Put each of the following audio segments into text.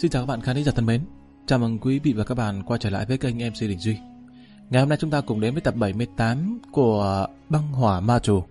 Xin chào các bạn khán thính giả thân mến. Chào mừng quý vị và các bạn quay trở lại với kênh MC Đình Duy. Ngày hôm nay chúng ta cùng đến với tập 78 của Băng Hỏa Ma Trù.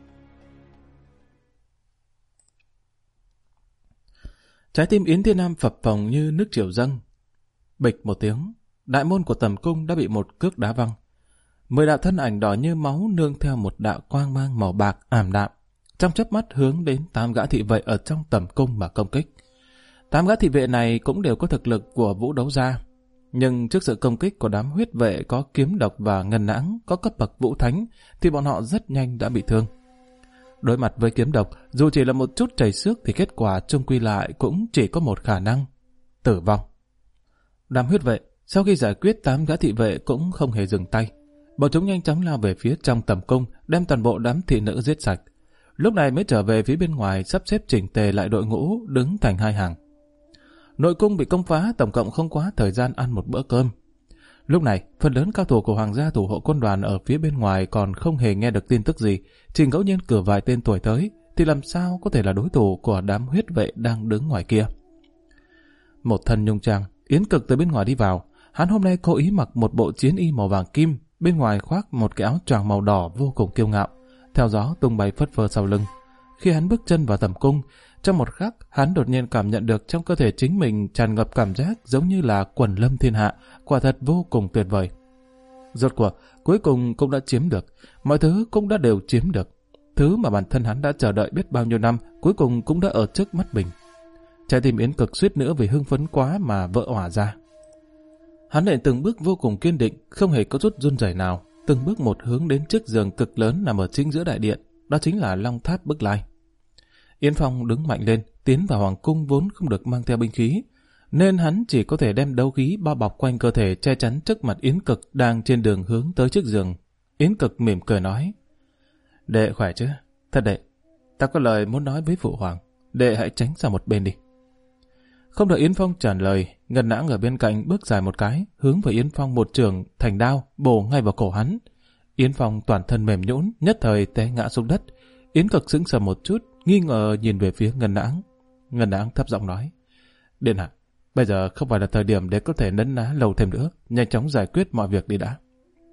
Trái tim Yến Thiên Nam phập phồng như nước triều dâng. Bịch một tiếng, đại môn của tầm cung đã bị một cước đá văng. 10 đạo thân ảnh đỏ như máu nương theo một đạo quang mang màu bạc ảm đạm, trong chớp mắt hướng đến 8 gã thị vệ ở trong tầm cung mà công kích. 8 gã thị vệ này cũng đều có thực lực của vũ đấu gia, nhưng trước sự công kích của đám huyết vệ có kiếm độc và ngân nãng có cấp bậc vũ thánh thì bọn họ rất nhanh đã bị thương. Đối mặt với kiếm độc, dù chỉ là một chút chảy xước thì kết quả chung quy lại cũng chỉ có một khả năng: tử vong. Đám huyết vệ sau khi giải quyết 8 gã thị vệ cũng không hề dừng tay. Bọn chúng nhanh chóng lao về phía trong tầm cung, đem toàn bộ đám thị nữ giết sạch. Lúc này mới trở về phía bên ngoài, sắp xếp chỉnh tề lại đội ngũ đứng thành hai hàng. Nội cung bị công phá, tổng cộng không quá thời gian ăn một bữa cơm. Lúc này, phần lớn cao thủ của hoàng gia thủ hộ quân đoàn ở phía bên ngoài còn không hề nghe được tin tức gì, chỉ ngẫu nhiên cử vài tên tuổi tới, thì làm sao có thể là đối thủ của đám huyết vệ đang đứng ngoài kia. Một thân nhung trang, Yến Cực từ bên ngoài đi vào. Hắn hôm nay cố ý mặc một bộ chiến y màu vàng kim, bên ngoài khoác một cái áo choàng màu đỏ vô cùng kiêu ngạo, theo gió tung bay phất phơ sau lưng. Khi hắn bước chân vào tầm cung, trong một khắc, hắn đột nhiên cảm nhận được trong cơ thể chính mình tràn ngập cảm giác giống như là quần lâm thiên hạ, quả thật vô cùng tuyệt vời. Rốt cuộc, cuối cùng cũng đã chiếm được, mọi thứ cũng đã đều chiếm được. Thứ mà bản thân hắn đã chờ đợi biết bao nhiêu năm, cuối cùng cũng đã ở trước mắt mình. Trái tim Yến Cực suýt nữa vì hưng phấn quá mà vỡ òa ra. Hắn lại từng bước vô cùng kiên định, không hề có chút run rẩy nào, từng bước một hướng đến chiếc giường cực lớn nằm ở chính giữa đại điện, đó chính là Long Tháp Bức Lai. Yến Phong đứng mạnh lên, tiến vào hoàng cung vốn không được mang theo binh khí, nên hắn chỉ có thể đem đấu khí bao bọc quanh cơ thể che chắn trước mặt Yến Cực đang trên đường hướng tới chiếc giường. Yến Cực mỉm cười nói: "Đệ khỏe chứ? Thật đệ, ta có lời muốn nói với phụ hoàng, đệ hãy tránh sang một bên đi." Không đợi Yến Phong trả lời, Ngân Nãng ở bên cạnh bước dài một cái, hướng về Yến Phong một chưởng thành đao bổ ngay vào cổ hắn. Yến Phong toàn thân mềm nhũn, nhất thời té ngã xuống đất. Yến Cực sững sờ một chút, nghi ngờ nhìn về phía Ngân Nãng. Ngân Nãng thấp giọng nói: "Điện hạ, bây giờ không phải là thời điểm để có thể nấn ná lâu thêm nữa, nhanh chóng giải quyết mọi việc đi đã."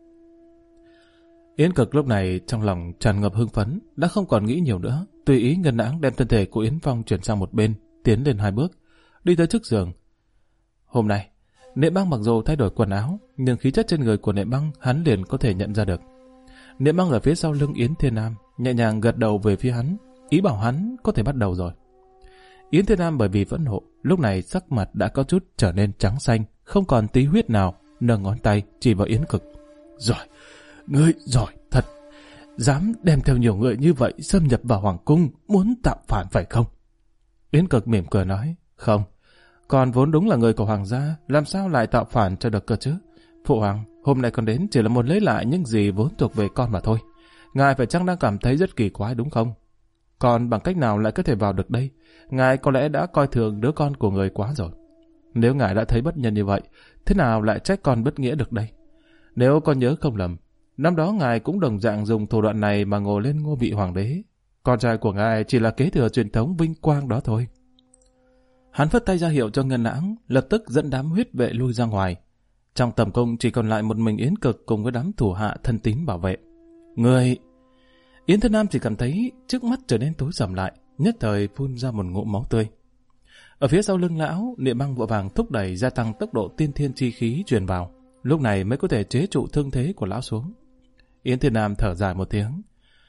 Yến Cực lúc này trong lòng tràn ngập hưng phấn, đã không còn nghĩ nhiều nữa, tùy ý Ngân Nãng đem thân thể của Yến Phong chuyển sang một bên, tiến lên 2 bước, đi tới trước giường. Hôm nay, Niệm Băng mặc dù thay đổi quần áo, nhưng khí chất trên người của Niệm Băng hắn liền có thể nhận ra được. Niệm Băng ở phía sau lưng Yến Thiên Nam, nhẹ nhàng gật đầu về phía hắn, ý bảo hắn có thể bắt đầu rồi. Yến Thiên Nam bởi vì phẫn nộ, lúc này sắc mặt đã có chút trở nên trắng xanh, không còn tí huyết nào, nâng ngón tay chỉ vào Yến Cực. "Giỏi, ngươi giỏi thật, dám đem theo nhiều người như vậy xâm nhập vào hoàng cung, muốn tạo phản phải không?" Yến Cực mỉm cười nói: "Không, còn vốn đúng là người của hoàng gia, làm sao lại tạo phản cho được cơ chứ? Phụ hoàng, hôm nay con đến chỉ là muốn lấy lại những gì vốn thuộc về con mà thôi. Ngài phải chăng đang cảm thấy rất kỳ quái đúng không? Còn bằng cách nào lại có thể vào được đây? Ngài có lẽ đã coi thường đứa con của người quá rồi. Nếu ngài đã thấy bất nhân như vậy, thế nào lại trách con bất nghĩa được đây? Nếu con nhớ không lầm, năm đó ngài cũng đồng dạng dùng thủ đoạn này mà ngồi lên ngôi vị hoàng đế. Con trai của ngài chỉ là kế thừa truyền thống vinh quang đó thôi." Hắn phất tay ra hiệu cho Ngân Nãng, lập tức dẫn đám huyết vệ lui ra ngoài. Trong tầm cung chỉ còn lại một mình Yến Cực cùng với đám thủ hạ thân tín bảo vệ. "Người..." Yến Thiên Nam chỉ cảm thấy trước mắt trở nên tối sầm lại, nhất thời phun ra một ngụm máu tươi. Ở phía sau lưng lão, Niệm Băng vội vàng thúc đẩy gia tăng tốc độ tiên thiên chi khí truyền vào, lúc này mới có thể chế trụ thương thế của lão xuống. Yến Thiên Nam thở dài một tiếng: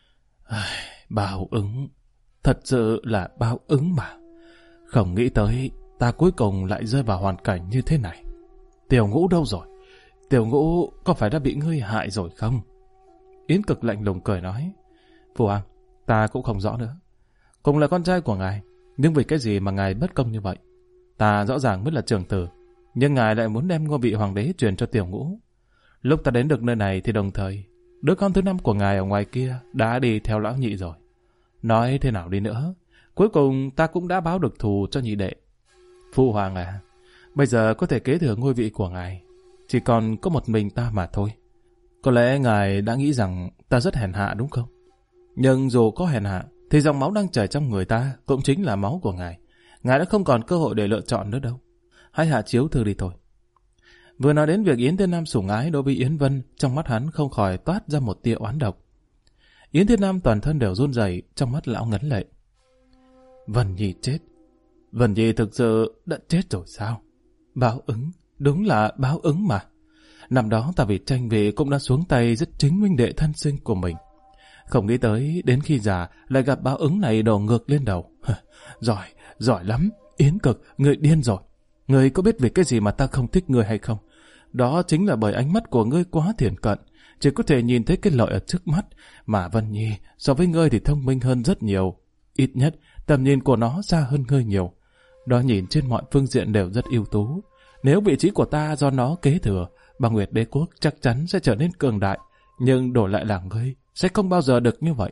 "Báo ứng, thật sự là báo ứng mà. Không nghĩ tới ta cuối cùng lại rơi vào hoàn cảnh như thế này. Tiểu Ngũ đâu rồi? Tiểu Ngũ có phải đã bị ngươi hại rồi không?" Yến Cực lạnh lùng cười nói: "Phụ hoàng, ta cũng không rõ nữa. Cùng là con trai của ngài, nhưng vì cái gì mà ngài bất công như vậy? Ta rõ ràng mới là trưởng tử, nhưng ngài lại muốn đem ngôi vị hoàng đế truyền cho Tiểu Ngũ. Lúc ta đến được nơi này thì đồng thời, đứa con thứ 5 của ngài ở ngoài kia đã đi theo lão nhị rồi. Nói thế nào đi nữa, cuối cùng ta cũng đã báo được thù cho nhị đệ. Phụ hoàng à, bây giờ có thể kế thừa ngôi vị của ngài, chỉ còn có một mình ta mà thôi. Có lẽ ngài đã nghĩ rằng ta rất hèn hạ đúng không? Nhưng dù có hèn hạ, thì dòng máu đang chảy trong người ta cũng chính là máu của ngài. Ngài đã không còn cơ hội để lựa chọn nữa đâu. hãy hạ chiếu thư đi thôi. Vừa nói đến việc Yến Thiên Nam sủng ái đối với Yến Vân, trong mắt hắn không khỏi toát ra một tia oán độc. Yến Thiên Nam toàn thân đều run rẩy, trong mắt lão ngấn lệ. Vân Nhi chết. Vân Nhi thực sự đã chết rồi sao? Báo ứng, đúng là báo ứng mà. Năm đó ta vì tranh vị cũng đã xuống tay giết chính huynh đệ thân sinh của mình. Không nghĩ tới đến khi già lại gặp báo ứng này đổ ngược lên đầu. Giỏi, giỏi lắm. Yến Cực, ngươi điên rồi. Ngươi có biết vì cái gì mà ta không thích ngươi hay không? Đó chính là bởi ánh mắt của ngươi quá thiển cận, chỉ có thể nhìn thấy cái lợi ở trước mắt, mà Vân Nhi so với ngươi thì thông minh hơn rất nhiều. Ít nhất, tầm nhìn của nó xa hơn ngươi nhiều. Đó nhìn trên mọi phương diện đều rất ưu tú. Nếu vị trí của ta do nó kế thừa, Băng Nguyệt Đế Quốc chắc chắn sẽ trở nên cường đại, nhưng đổi lại là ngươi sẽ không bao giờ được như vậy.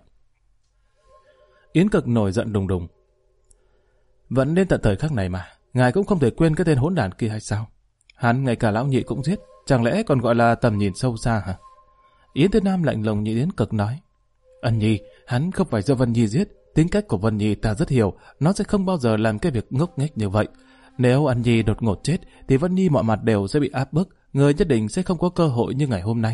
Yến Cực nổi giận đùng đùng. Vẫn đến tận thời khắc này mà, ngài cũng không thể quên cái tên hỗn đản kia hay sao? Hắn ngay cả lão nhị cũng giết, chẳng lẽ còn gọi là tầm nhìn sâu xa hả? Yến Thiên Nam lạnh lùng nhìn Yến Cực nói. Ân Nhi, hắn không phải do Vân Nhi giết, tính cách của Vân Nhi ta rất hiểu, nó sẽ không bao giờ làm cái việc ngốc nghếch như vậy. Nếu Ân Nhi đột ngột chết, thì Vân Nhi mọi mặt đều sẽ bị áp bức, người nhất định sẽ không có cơ hội như ngày hôm nay.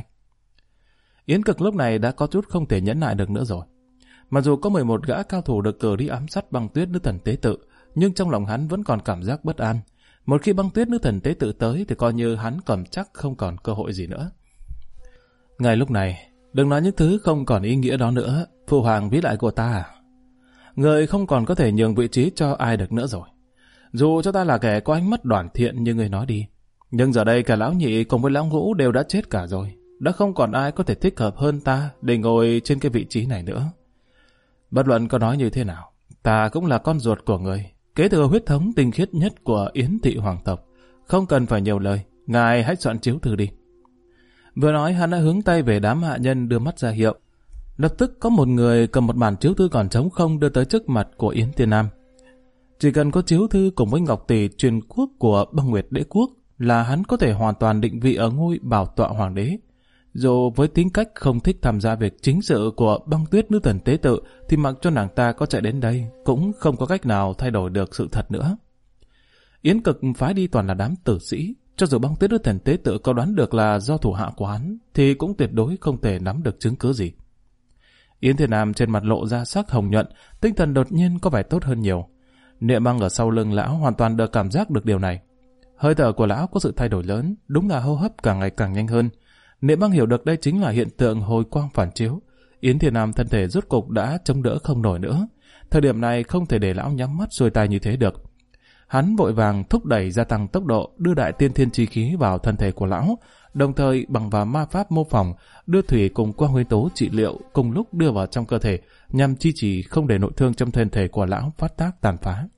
Yến Cực lúc này đã có chút không thể nhẫn nại được nữa rồi. Mặc dù có 11 gã cao thủ được cử đi ám sát Băng Tuyết nữ thần tế tự, nhưng trong lòng hắn vẫn còn cảm giác bất an. Một khi Băng Tuyết nữ thần tế tự tới thì coi như hắn cầm chắc không còn cơ hội gì nữa. Ngay lúc này, đừng nói những thứ không còn ý nghĩa đó nữa, phụ hoàng vĩ đại của ta. Người không còn có thể nhường vị trí cho ai được nữa rồi. Dù cho ta là kẻ có ánh mắt đoản thiện như người nói đi, nhưng giờ đây cả lão nhị cùng với lão ngũ đều đã chết cả rồi. Đã không còn ai có thể thích hợp hơn ta để ngồi trên cái vị trí này nữa. Bất luận có nói như thế nào, ta cũng là con ruột của người, kế thừa huyết thống tinh khiết nhất của Yến thị hoàng tộc. Không cần phải nhiều lời, ngài hãy soạn chiếu thư đi. Vừa nói hắn đã hướng tay về đám hạ nhân đưa mắt ra hiệu. Lập tức có một người cầm một bản chiếu thư còn trống không đưa tới trước mặt của Yến Thiên Nam. Chỉ cần có chiếu thư cùng với ngọc tỷ truyền quốc của Băng Nguyệt Đế Quốc là hắn có thể hoàn toàn định vị ở ngôi bảo tọa hoàng đế. Dù với tính cách không thích tham gia việc chính sự của Băng Tuyết nữ thần tế tự thì mặc cho nàng ta có chạy đến đây cũng không có cách nào thay đổi được sự thật nữa. Yến Cực phái đi toàn là đám tử sĩ, cho dù Băng Tuyết nữ thần tế tự có đoán được là do thủ hạ của hắn thì cũng tuyệt đối không thể nắm được chứng cứ gì. Yến Thiên Nam trên mặt lộ ra sắc hồng nhuận, tinh thần đột nhiên có vẻ tốt hơn nhiều. Niệm Băng ở sau lưng lão hoàn toàn được cảm giác được điều này. Hơi thở của lão có sự thay đổi lớn, đúng là hô hấp càng ngày càng nhanh hơn. Niệm Băng hiểu được đây chính là hiện tượng hồi quang phản chiếu. Yến Thiên Nam thân thể rốt cục đã chống đỡ không nổi nữa. Thời điểm này không thể để lão nhắm mắt xuôi tay như thế được. Hắn vội vàng thúc đẩy gia tăng tốc độ, đưa đại tiên thiên chi khí vào thân thể của lão, đồng thời bằng vào ma pháp mô phỏng đưa thủy cùng quang nguyên tố trị liệu cùng lúc đưa vào trong cơ thể, nhằm chi trì không để nội thương trong thân thể của lão phát tác tàn phá.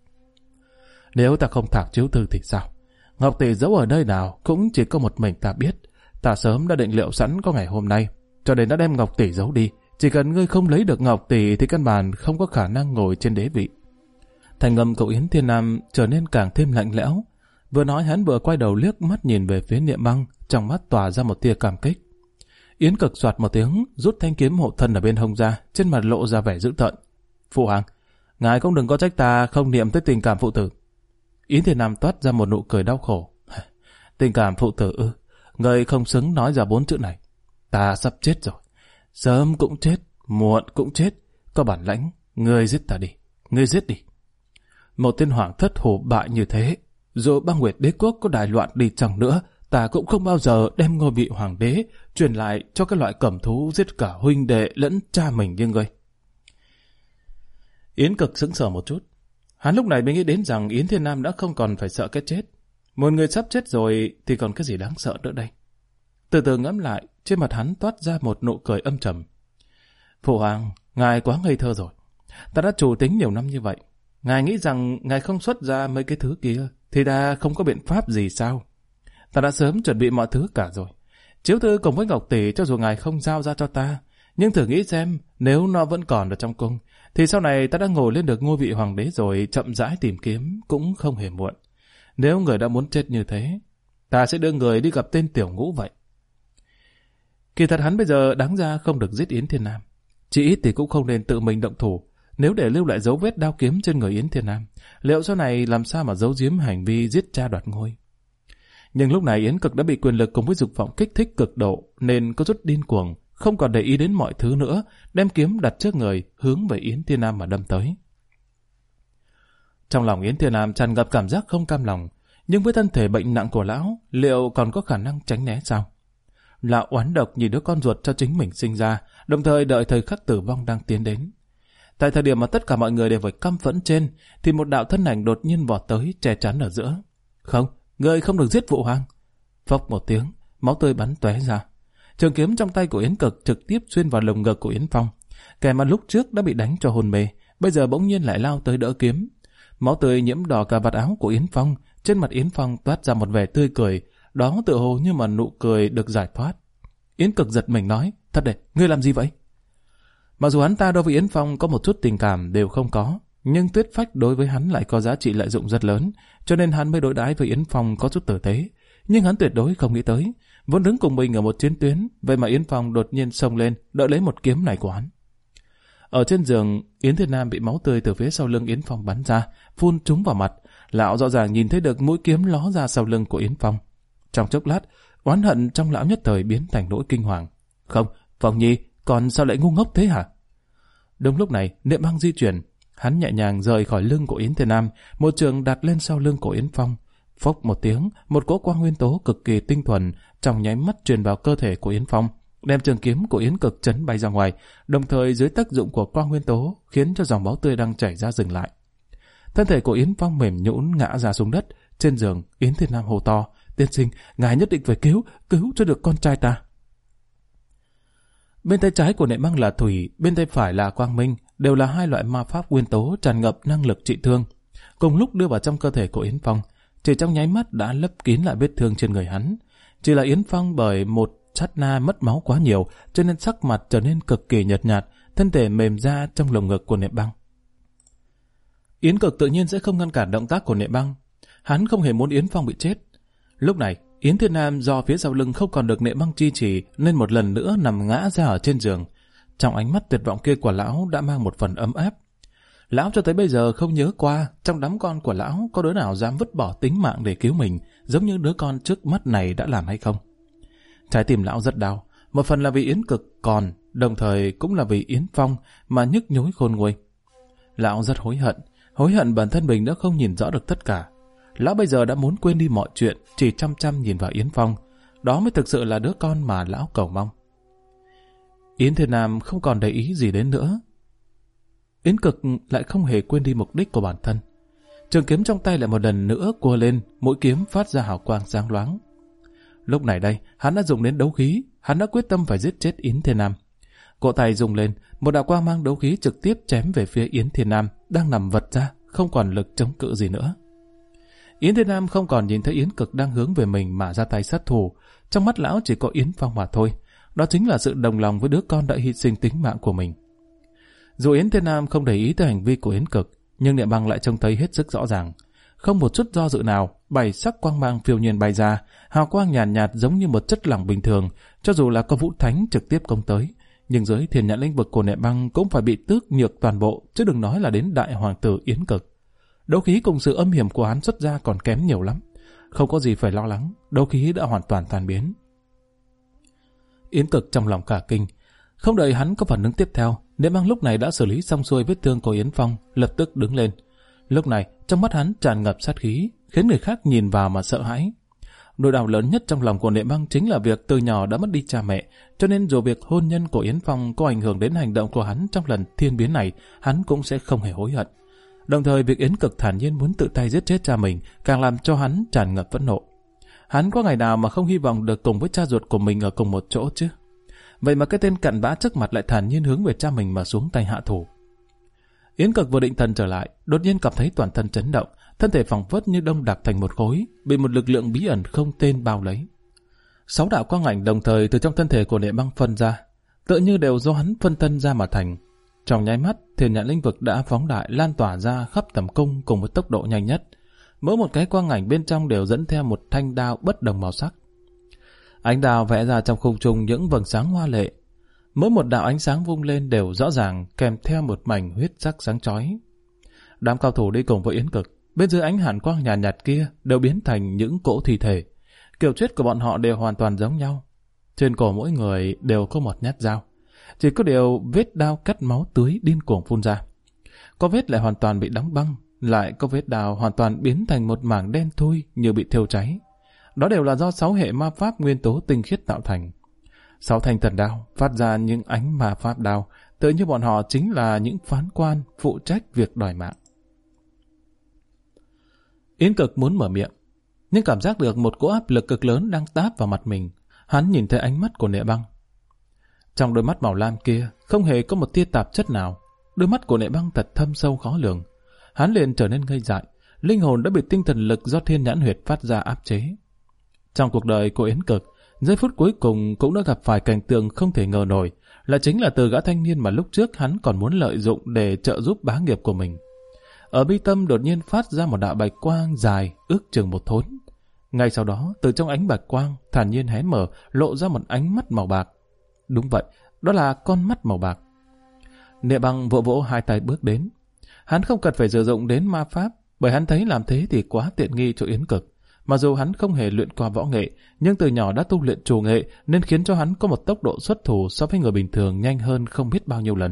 Nếu ta không thạc chiếu thư thì sao? Ngọc tỷ giấu ở nơi nào cũng chỉ có một mình ta biết. Ta sớm đã định liệu sẵn có ngày hôm nay, cho nên đã đem ngọc tỷ giấu đi. Chỉ cần ngươi không lấy được ngọc tỷ thì căn bản không có khả năng ngồi trên đế vị. Thành âm của Yến Thiên Nam trở nên càng thêm lạnh lẽo. Vừa nói hắn vừa quay đầu liếc mắt nhìn về phía Niệm Băng, trong mắt tỏa ra một tia cảm kích. Yến Cực soạt một tiếng, rút thanh kiếm hộ thân ở bên hông ra, trên mặt lộ ra vẻ dữ tợn. Phụ hoàng, ngài cũng đừng có trách ta không niệm tới tình cảm phụ tử. Yến Thiên Nam toát ra một nụ cười đau khổ. Tình cảm phụ tử ư? Người không xứng nói ra 4 chữ này. Ta sắp chết rồi. Sớm cũng chết, muộn cũng chết. Có bản lãnh, ngươi giết ta đi. Ngươi giết đi. Một tên hoàng thất hổ bại như thế, dù Băng Nguyệt Đế Quốc có đại loạn đi chăng nữa, ta cũng không bao giờ đem ngôi vị hoàng đế truyền lại cho cái loại cẩm thú giết cả huynh đệ lẫn cha mình như ngươi. Yến Cực sững sờ một chút. Hắn lúc này mới nghĩ đến rằng Yến Thiên Nam đã không còn phải sợ cái chết. Một người sắp chết rồi thì còn cái gì đáng sợ nữa đây? Từ từ ngẫm lại, trên mặt hắn toát ra một nụ cười âm trầm. Phụ hoàng, ngài quá ngây thơ rồi. Ta đã chủ tính nhiều năm như vậy. Ngài nghĩ rằng ngài không xuất ra mấy cái thứ kia thì ta không có biện pháp gì sao? Ta đã sớm chuẩn bị mọi thứ cả rồi. Chiếu thư cùng với ngọc tỷ cho dù ngài không giao ra cho ta, nhưng thử nghĩ xem nếu nó vẫn còn ở trong cung thì sau này ta đã ngồi lên được ngôi vị hoàng đế rồi, chậm rãi tìm kiếm cũng không hề muộn. Nếu người đã muốn chết như thế, ta sẽ đưa người đi gặp tên Tiểu Ngũ vậy. Kỳ thật hắn bây giờ đáng ra không được giết Yến Thiên Nam. Chỉ ít thì cũng không nên tự mình động thủ. Nếu để lưu lại dấu vết đao kiếm trên người Yến Thiên Nam, liệu sau này làm sao mà giấu giếm hành vi giết cha đoạt ngôi? Nhưng lúc này Yến Cực đã bị quyền lực cùng với dục vọng kích thích cực độ, nên có chút điên cuồng, không còn để ý đến mọi thứ nữa, đem kiếm đặt trước người, hướng về Yến Thiên Nam mà đâm tới. Trong lòng Yến Thiên Nam tràn ngập cảm giác không cam lòng, nhưng với thân thể bệnh nặng của lão, liệu còn có khả năng tránh né sao? Lão oán độc nhìn đứa con ruột cho chính mình sinh ra, đồng thời đợi thời khắc tử vong đang tiến đến. Tại thời điểm mà tất cả mọi người đều phải căm phẫn trên, thì một đạo thân ảnh đột nhiên vọt tới che chắn ở giữa. Không, người không được giết Vũ Hoàng. Phốc một tiếng, máu tươi bắn tóe ra. Trường kiếm trong tay của Yến Cực trực tiếp xuyên vào lồng ngực của Yến Phong. Kẻ mà lúc trước đã bị đánh cho hôn mê, bây giờ bỗng nhiên lại lao tới đỡ kiếm. Máu tươi nhiễm đỏ cả vạt áo của Yến Phong, trên mặt Yến Phong toát ra một vẻ tươi cười, đó tựa hồ như mà nụ cười được giải thoát. Yến Cực giật mình nói, thật đấy, ngươi làm gì vậy? Mặc dù hắn ta đối với Yến Phong có một chút tình cảm đều không có, nhưng Tuyết Phách đối với hắn lại có giá trị lợi dụng rất lớn, cho nên hắn mới đối đãi với Yến Phong có chút tử tế. Nhưng hắn tuyệt đối không nghĩ tới, vốn đứng cùng mình ở một chiến tuyến, vậy mà Yến Phong đột nhiên xông lên, đỡ lấy một kiếm này của hắn. Ở trên giường, Yến Thiên Nam bị máu tươi từ phía sau lưng Yến Phong bắn ra, phun trúng vào mặt. Lão rõ ràng nhìn thấy được mũi kiếm ló ra sau lưng của Yến Phong. Trong chốc lát, oán hận trong lão nhất thời biến thành nỗi kinh hoàng. Không, Phong Nhi, còn sao lại ngu ngốc thế hả? Đúng lúc này, Niệm Băng di chuyển, hắn nhẹ nhàng rời khỏi lưng của Yến Thiên Nam, một trường đặt lên sau lưng của Yến Phong. Phốc một tiếng, một cỗ quang nguyên tố cực kỳ tinh thuần trong nháy mắt truyền vào cơ thể của Yến Phong, đem trường kiếm của Yến Cực chấn bay ra ngoài, đồng thời dưới tác dụng của quang nguyên tố khiến cho dòng máu tươi đang chảy ra dừng lại. Thân thể của Yến Phong mềm nhũn ngã ra xuống đất. Trên giường, Yến Thiên Nam hô to, tiên sinh, ngài nhất định phải cứu cho được con trai ta. Bên tay trái của Niệm Băng là thủy, bên tay phải là quang minh, đều là hai loại ma pháp nguyên tố tràn ngập năng lực trị thương. Cùng lúc đưa vào trong cơ thể của Yến Phong, chỉ trong nháy mắt đã lấp kín lại vết thương trên người hắn. Chỉ là Yến Phong bởi một sát na mất máu quá nhiều, cho nên sắc mặt trở nên cực kỳ nhợt nhạt, thân thể mềm ra trong lồng ngực của Niệm Băng. Yến Cực tự nhiên sẽ không ngăn cản động tác của Niệm Băng. Hắn không hề muốn Yến Phong bị chết. Lúc này, Yến Thiên Nam do phía sau lưng không còn được Niệm Băng chi trì nên một lần nữa nằm ngã ra ở trên giường. Trong ánh mắt tuyệt vọng kia của lão đã mang một phần ấm áp. Lão cho tới bây giờ không nhớ qua trong đám con của lão có đứa nào dám vứt bỏ tính mạng để cứu mình giống như đứa con trước mắt này đã làm hay không. Trái tim lão rất đau, một phần là vì Yến Cực còn, đồng thời cũng là vì Yến Phong mà nhức nhối khôn nguôi. Lão rất hối hận bản thân mình đã không nhìn rõ được tất cả. Lão bây giờ đã muốn quên đi mọi chuyện, chỉ chăm chăm nhìn vào Yến Phong. Đó mới thực sự là đứa con mà lão cầu mong. Yến Thiên Nam không còn để ý gì đến nữa. Yến Cực lại không hề quên đi mục đích của bản thân. Trường kiếm trong tay lại một lần nữa cua lên, mũi kiếm phát ra hào quang sáng loáng. Lúc này đây, hắn đã dùng đến đấu khí, hắn đã quyết tâm phải giết chết Yến Thiên Nam. Cổ tay dùng lên, một đạo quang mang đấu khí trực tiếp chém về phía Yến Thiên Nam, đang nằm vật ra, không còn lực chống cự gì nữa. Yến Thiên Nam không còn nhìn thấy Yến Cực đang hướng về mình mà ra tay sát thủ, trong mắt lão chỉ có Yến Phong mà thôi. Đó chính là sự đồng lòng với đứa con đã hy sinh tính mạng của mình. Dù Yến Thiên Nam không để ý tới hành vi của Yến Cực, nhưng Niệm Băng lại trông thấy hết sức rõ ràng. Không một chút do dự nào, 7 sắc quang mang phiêu nhiên bay ra, hào quang nhàn nhạt giống như một chất lỏng bình thường, cho dù là có Vũ Thánh trực tiếp công tới, nhưng dưới Thiên Nhãn lĩnh vực của Niệm Băng cũng phải bị tước nhược toàn bộ, chứ đừng nói là đến đại hoàng tử Yến Cực. Đấu khí cùng sự âm hiểm của hắn xuất ra còn kém nhiều lắm, không có gì phải lo lắng, đấu khí đã hoàn toàn tan biến. Yến Cực trong lòng cả kinh, không đợi hắn có phản ứng tiếp theo, Niệm Băng lúc này đã xử lý xong xuôi vết thương của Yến Phong, lập tức đứng lên. Lúc này, trong mắt hắn tràn ngập sát khí, khiến người khác nhìn vào mà sợ hãi. Nỗi đau lớn nhất trong lòng của Niệm Băng chính là việc từ nhỏ đã mất đi cha mẹ, cho nên dù việc hôn nhân của Yến Phong có ảnh hưởng đến hành động của hắn trong lần thiên biến này, hắn cũng sẽ không hề hối hận. Đồng thời việc Yến Cực thản nhiên muốn tự tay giết chết cha mình càng làm cho hắn tràn ngập phẫn nộ. Hắn có ngày nào mà không hy vọng được cùng với cha ruột của mình ở cùng một chỗ chứ? Vậy mà cái tên cặn bã trước mặt lại thản nhiên hướng về cha mình mà xuống tay hạ thủ. Yến Cực vừa định thần trở lại, đột nhiên cảm thấy toàn thân chấn động, thân thể phẳng phất như đông đặc thành một khối, bị một lực lượng bí ẩn không tên bao lấy. 6 đạo quang ảnh đồng thời từ trong thân thể của Niệm Băng phân ra, tựa như đều do hắn phân thân ra mà thành. Trong nháy mắt, Thiên Nhãn lĩnh vực đã phóng đại lan tỏa ra khắp tầm cung cùng với tốc độ nhanh nhất. Mỗi một cái quang ảnh bên trong đều dẫn theo một thanh đao bất đồng màu sắc. Ánh đao vẽ ra trong không trung những vầng sáng hoa lệ. Mỗi một đạo ánh sáng vung lên đều rõ ràng kèm theo một mảnh huyết sắc sáng chói. Đám cao thủ đi cùng với Yến Cực, bên dưới ánh hàn quang nhàn nhạt kia đều biến thành những cỗ thi thể. Kiểu chết của bọn họ đều hoàn toàn giống nhau. Trên cổ mỗi người đều có một nhát dao. Chỉ có điều vết đao cắt máu tưới điên cuồng phun ra. Có vết lại hoàn toàn bị đóng băng, lại có vết đao hoàn toàn biến thành một mảng đen thui như bị thiêu cháy. Đó đều là do 6 hệ ma pháp nguyên tố tinh khiết tạo thành. 6 thanh thần đao phát ra những ánh ma pháp đao, tự như bọn họ chính là những phán quan phụ trách việc đòi mạng. Yến Cực muốn mở miệng, nhưng cảm giác được một cỗ áp lực cực lớn đang táp vào mặt mình. Hắn nhìn thấy ánh mắt của Nệ Băng. Trong đôi mắt màu lam kia không hề có một tia tạp chất nào. Đôi mắt của Nệ Băng thật thâm sâu khó lường. Hắn liền trở nên ngây dại. Linh hồn đã bị tinh thần lực do thiên nhãn huyệt phát ra áp chế. Trong cuộc đời của Yến Cực, giây phút cuối cùng cũng đã gặp phải cảnh tượng không thể ngờ nổi, là chính là từ gã thanh niên mà lúc trước hắn còn muốn lợi dụng để trợ giúp bá nghiệp của mình. Ở bi tâm đột nhiên phát ra một đạo bạch quang dài ước chừng 1 thốn. Ngay sau đó, từ trong ánh bạch quang thản nhiên hé mở, lộ ra một ánh mắt màu bạc. Đúng vậy, đó là con mắt màu bạc. Nệ Băng vỗ vỗ 2 tay bước đến. Hắn không cần phải sử dụng đến ma pháp, bởi hắn thấy làm thế thì quá tiện nghi cho Yến Cực. Mặc dù hắn không hề luyện qua võ nghệ, nhưng từ nhỏ đã tu luyện trù nghệ nên khiến cho hắn có một tốc độ xuất thủ so với người bình thường nhanh hơn không biết bao nhiêu lần.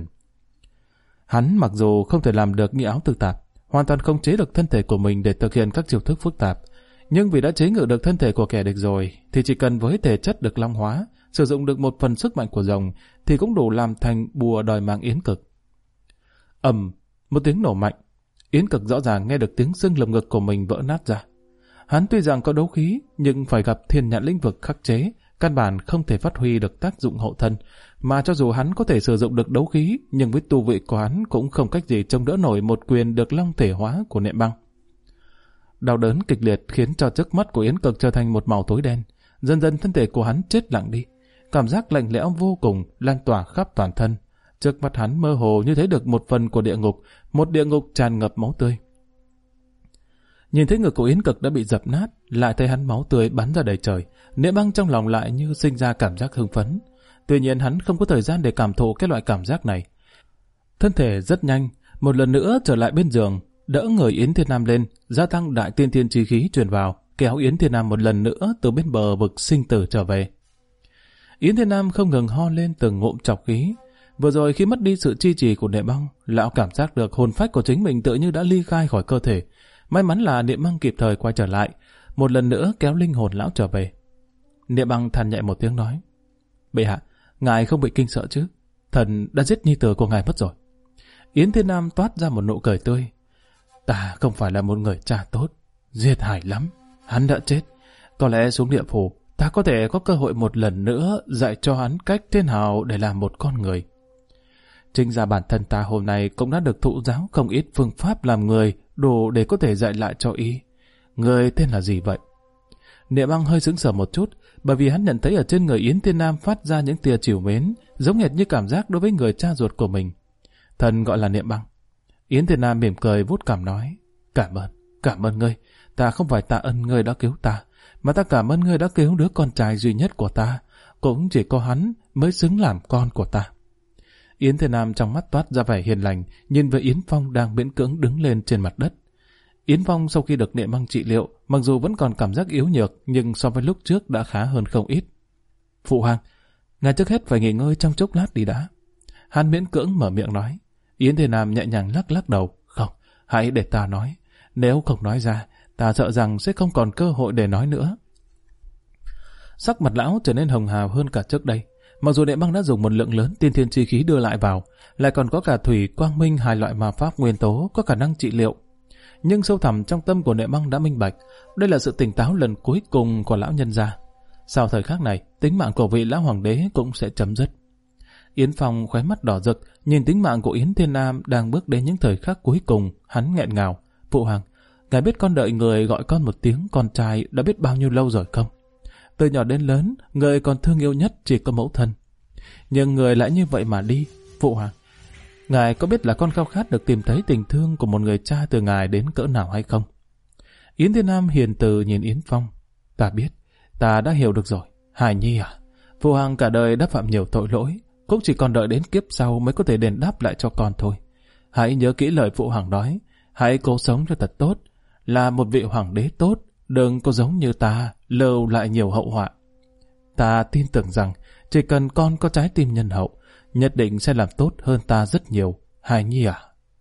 Hắn mặc dù không thể làm được như áo tự tạp, hoàn toàn không chế được thân thể của mình để thực hiện các chiêu thức phức tạp, nhưng vì đã chế ngự được thân thể của kẻ địch rồi, thì chỉ cần với thể chất được long hóa, sử dụng được một phần sức mạnh của rồng, thì cũng đủ làm thành bùa đòi mạng Yến Cực. Ầm, một tiếng nổ mạnh, Yến Cực rõ ràng nghe được tiếng xương lồng ngực của mình vỡ nát ra. Hắn tuy rằng có đấu khí, nhưng phải gặp thiên nhãn lĩnh vực khắc chế, căn bản không thể phát huy được tác dụng hộ thân, mà cho dù hắn có thể sử dụng được đấu khí, nhưng với tu vị của hắn cũng không cách gì chống đỡ nổi một quyền được long thể hóa của Nệ Băng. Đau đớn kịch liệt khiến cho trước mắt của Yến Cực trở thành một màu tối đen, dần dần thân thể của hắn chết lặng đi, cảm giác lạnh lẽo vô cùng lan tỏa khắp toàn thân. Trước mắt hắn mơ hồ như thấy được một phần của địa ngục, một địa ngục tràn ngập máu tươi. Nhìn thấy ngực của Yến Cực đã bị dập nát, lại thấy hắn máu tươi bắn ra đầy trời, Nệ Băng trong lòng lại như sinh ra cảm giác hưng phấn. Tuy nhiên hắn không có thời gian để cảm thụ cái loại cảm giác này. Thân thể rất nhanh, một lần nữa trở lại bên giường, đỡ người Yến Thiên Nam lên, gia tăng đại tiên thiên chi khí truyền vào, kéo Yến Thiên Nam một lần nữa từ bên bờ vực sinh tử trở về. Yến Thiên Nam không ngừng ho lên từng ngụm trọc khí. Vừa rồi khi mất đi sự chi trì của Nệ Băng, lão cảm giác được hồn phách của chính mình tự như đã ly khai khỏi cơ thể. May mắn là Nệ Băng kịp thời quay trở lại, một lần nữa kéo linh hồn lão trở về. Nệ Băng than nhẹ một tiếng nói: "Bệ hạ, ngài không bị kinh sợ chứ? Thần đã giết nhi tử của ngài mất rồi." Yến Thiên Nam toát ra một nụ cười tươi: "Ta không phải là một người cha tốt, giết hại lắm. Hắn đã chết, có lẽ xuống địa phủ ta có thể có cơ hội một lần nữa dạy cho hắn cách thế nào để làm một con người. Chính ra bản thân ta hôm nay cũng đã được thụ giáo không ít phương pháp làm người, đủ để có thể dạy lại cho y. Người tên là gì vậy?" Nệ Băng hơi sững sờ một chút, bởi vì hắn nhận thấy ở trên người Yến Thiên Nam phát ra những tia trìu mến, giống hệt như cảm giác đối với người cha ruột của mình. "Thần gọi là Niệm Băng." Yến Thiên Nam mỉm cười vuốt cằm nói: Cảm ơn ngươi. Ta không phải tạ ơn ngươi đã cứu ta, mà ta cảm ơn ngươi đã cứu đứa con trai duy nhất của ta. Cũng chỉ có hắn mới xứng làm con của ta." Yến Thiên Nam trong mắt toát ra vẻ hiền lành, nhìn về Yến Phong đang miễn cưỡng đứng lên trên mặt đất. Yến Phong sau khi được Nệ Băng trị liệu, mặc dù vẫn còn cảm giác yếu nhược, nhưng so với lúc trước đã khá hơn không ít. "Phụ hoàng, ngài trước hết phải nghỉ ngơi trong chốc lát đi đã." Hắn miễn cưỡng mở miệng nói. Yến Thiên Nam nhẹ nhàng lắc đầu: "Không, hãy để ta nói. Nếu không nói ra, ta sợ rằng sẽ không còn cơ hội để nói nữa." Sắc mặt lão trở nên hồng hào hơn cả trước đây. Mặc dù Nệ Băng đã dùng một lượng lớn tiên thiên chi khí đưa lại vào, lại còn có cả thủy, quang minh, 2 loại ma pháp nguyên tố có khả năng trị liệu. Nhưng sâu thẳm trong tâm của Nệ Băng đã minh bạch, đây là sự tỉnh táo lần cuối cùng của lão nhân gia. Sau thời khắc này, tính mạng của vị lão hoàng đế cũng sẽ chấm dứt. Yến Phong khóe mắt đỏ rực, nhìn tính mạng của Yến Thiên Nam đang bước đến những thời khắc cuối cùng, hắn nghẹn ngào: "Phụ hoàng, ngài biết con đợi người gọi con một tiếng con trai đã biết bao nhiêu lâu rồi không? Từ nhỏ đến lớn, người còn thương yêu nhất chỉ có mẫu thân. Nhưng người lại như vậy mà đi. Phụ hoàng, ngài có biết là con khao khát được tìm thấy tình thương của một người cha từ ngài đến cỡ nào hay không?" Yến Thiên Nam hiền từ nhìn Yến Phong: "Ta biết, ta đã hiểu được rồi. Hài nhi à, phụ hoàng cả đời đã phạm nhiều tội lỗi, cũng chỉ còn đợi đến kiếp sau mới có thể đền đáp lại cho con thôi. Hãy nhớ kỹ lời phụ hoàng nói, hãy cố sống cho thật tốt, là một vị hoàng đế tốt, đừng có giống như ta, lưu lại nhiều hậu họa. Ta tin tưởng rằng, chỉ cần con có trái tim nhân hậu, nhất định sẽ làm tốt hơn ta rất nhiều, hài nhi à.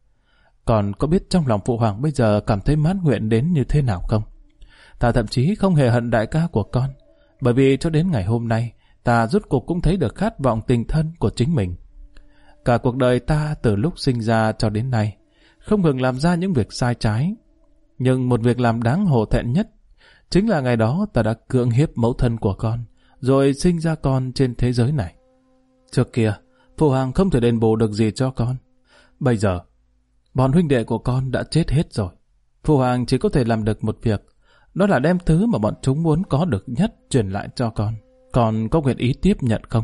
Con có biết trong lòng phụ hoàng bây giờ cảm thấy mãn nguyện đến như thế nào không? Ta thậm chí không hề hận đại ca của con, bởi vì cho đến ngày hôm nay, ta rốt cuộc cũng thấy được khát vọng tình thân của chính mình. Cả cuộc đời ta từ lúc sinh ra cho đến nay, không ngừng làm ra những việc sai trái. Nhưng một việc làm đáng hổ thẹn nhất, chính là ngày đó ta đã cưỡng hiếp mẫu thân của con, rồi sinh ra con trên thế giới này. Trước kia, phụ hoàng không thể đền bù được gì cho con. Bây giờ, bọn huynh đệ của con đã chết hết rồi. Phụ hoàng chỉ có thể làm được một việc, đó là đem thứ mà bọn chúng muốn có được nhất truyền lại cho con. Con có nguyện ý tiếp nhận không?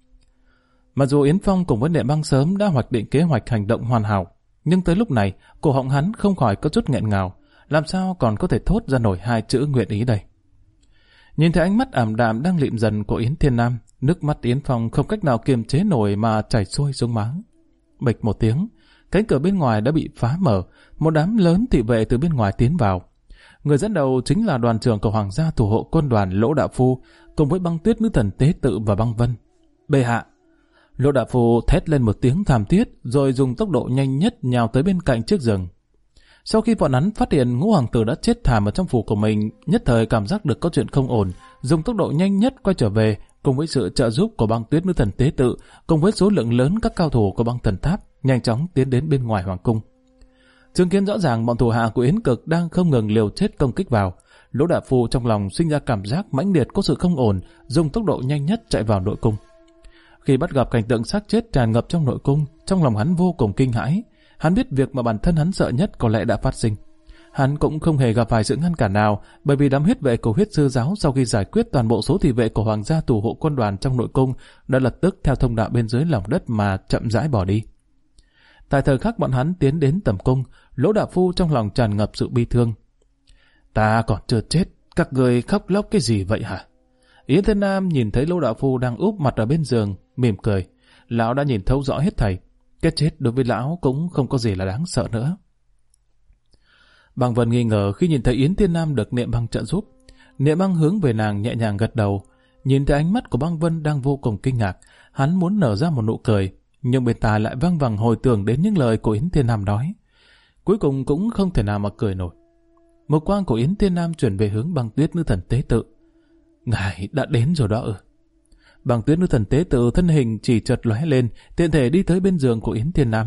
Mặc dù Yến Phong cùng với Niệm Băng sớm đã hoạch định kế hoạch hành động hoàn hảo, nhưng tới lúc này, cổ họng hắn không khỏi có chút nghẹn ngào, làm sao còn có thể thốt ra nổi hai chữ nguyện ý đây. Nhìn thấy ánh mắt ảm đạm đang lịm dần của Yến Thiên Nam, nước mắt Yến Phong không cách nào kiềm chế nổi mà chảy xuôi xuống má. Bịch một tiếng, cánh cửa bên ngoài đã bị phá mở, một đám lớn thị vệ từ bên ngoài tiến vào. Người dẫn đầu chính là đoàn trưởng của Hoàng gia thủ hộ quân đoàn Lỗ Đạo Phu, cùng với Băng Tuyết nữ thần Tế Tự và Băng Vân. Bệ hạ! Lỗ Đạo Phu thét lên một tiếng thảm thiết, rồi dùng tốc độ nhanh nhất nhào tới bên cạnh chiếc giường. Sau khi bọn hắn phát hiện Ngũ Hoàng tử đã chết thảm ở trong phủ của mình, nhất thời cảm giác được có chuyện không ổn, dùng tốc độ nhanh nhất quay trở về, cùng với sự trợ giúp của Băng Tuyết nữ thần Tế Tự, cùng với số lượng lớn các cao thủ của Băng Thần Tháp, nhanh chóng tiến đến bên ngoài hoàng cung. Chứng kiến rõ ràng bọn thủ hạ của Yến Cực đang không ngừng liều chết công kích vào, Lỗ Đạo Phu trong lòng sinh ra cảm giác mãnh liệt có sự không ổn, dùng tốc độ nhanh nhất chạy vào nội cung. Khi bắt gặp cảnh tượng xác chết tràn ngập trong nội cung, trong lòng hắn vô cùng kinh hãi. Hắn biết việc mà bản thân hắn sợ nhất có lẽ đã phát sinh. Hắn cũng không hề gặp phải sự ngăn cản nào, bởi vì đám huyết vệ của huyết sư giáo sau khi giải quyết toàn bộ số thị vệ của Hoàng gia thủ hộ quân đoàn trong nội cung đã lập tức theo thông đạo bên dưới lòng đất mà chậm rãi bỏ đi. Tại thời khắc bọn hắn tiến đến tầm cung, Lỗ Đạo Phu trong lòng tràn ngập sự bi thương. Ta còn chưa chết, các người khóc lóc cái gì vậy hả? Yến Thiên Nam nhìn thấy Lỗ Đạo Phu đang úp mặt ở bên giường, mỉm cười. Lão đã nhìn thấu rõ hết thảy. Cái chết đối với lão cũng không có gì là đáng sợ nữa. Băng Vân nghi ngờ khi nhìn thấy Yến Thiên Nam được Niệm Băng trợ giúp. Niệm Băng hướng về nàng nhẹ nhàng gật đầu. Nhìn thấy ánh mắt của Băng Vân đang vô cùng kinh ngạc, hắn muốn nở ra một nụ cười, nhưng bên tai lại văng vẳng hồi tưởng đến những lời của Yến Thiên Nam nói. Cuối cùng cũng không thể nào mà cười nổi. Mục quang của Yến Thiên Nam chuyển về hướng Băng Tuyết nữ thần Tế Tự. Ngài đã đến rồi đó ư? Băng Tuyết nữ thần Tế Tự thân hình chỉ chợt lóe lên, tiện thể đi tới bên giường của Yến Thiên Nam.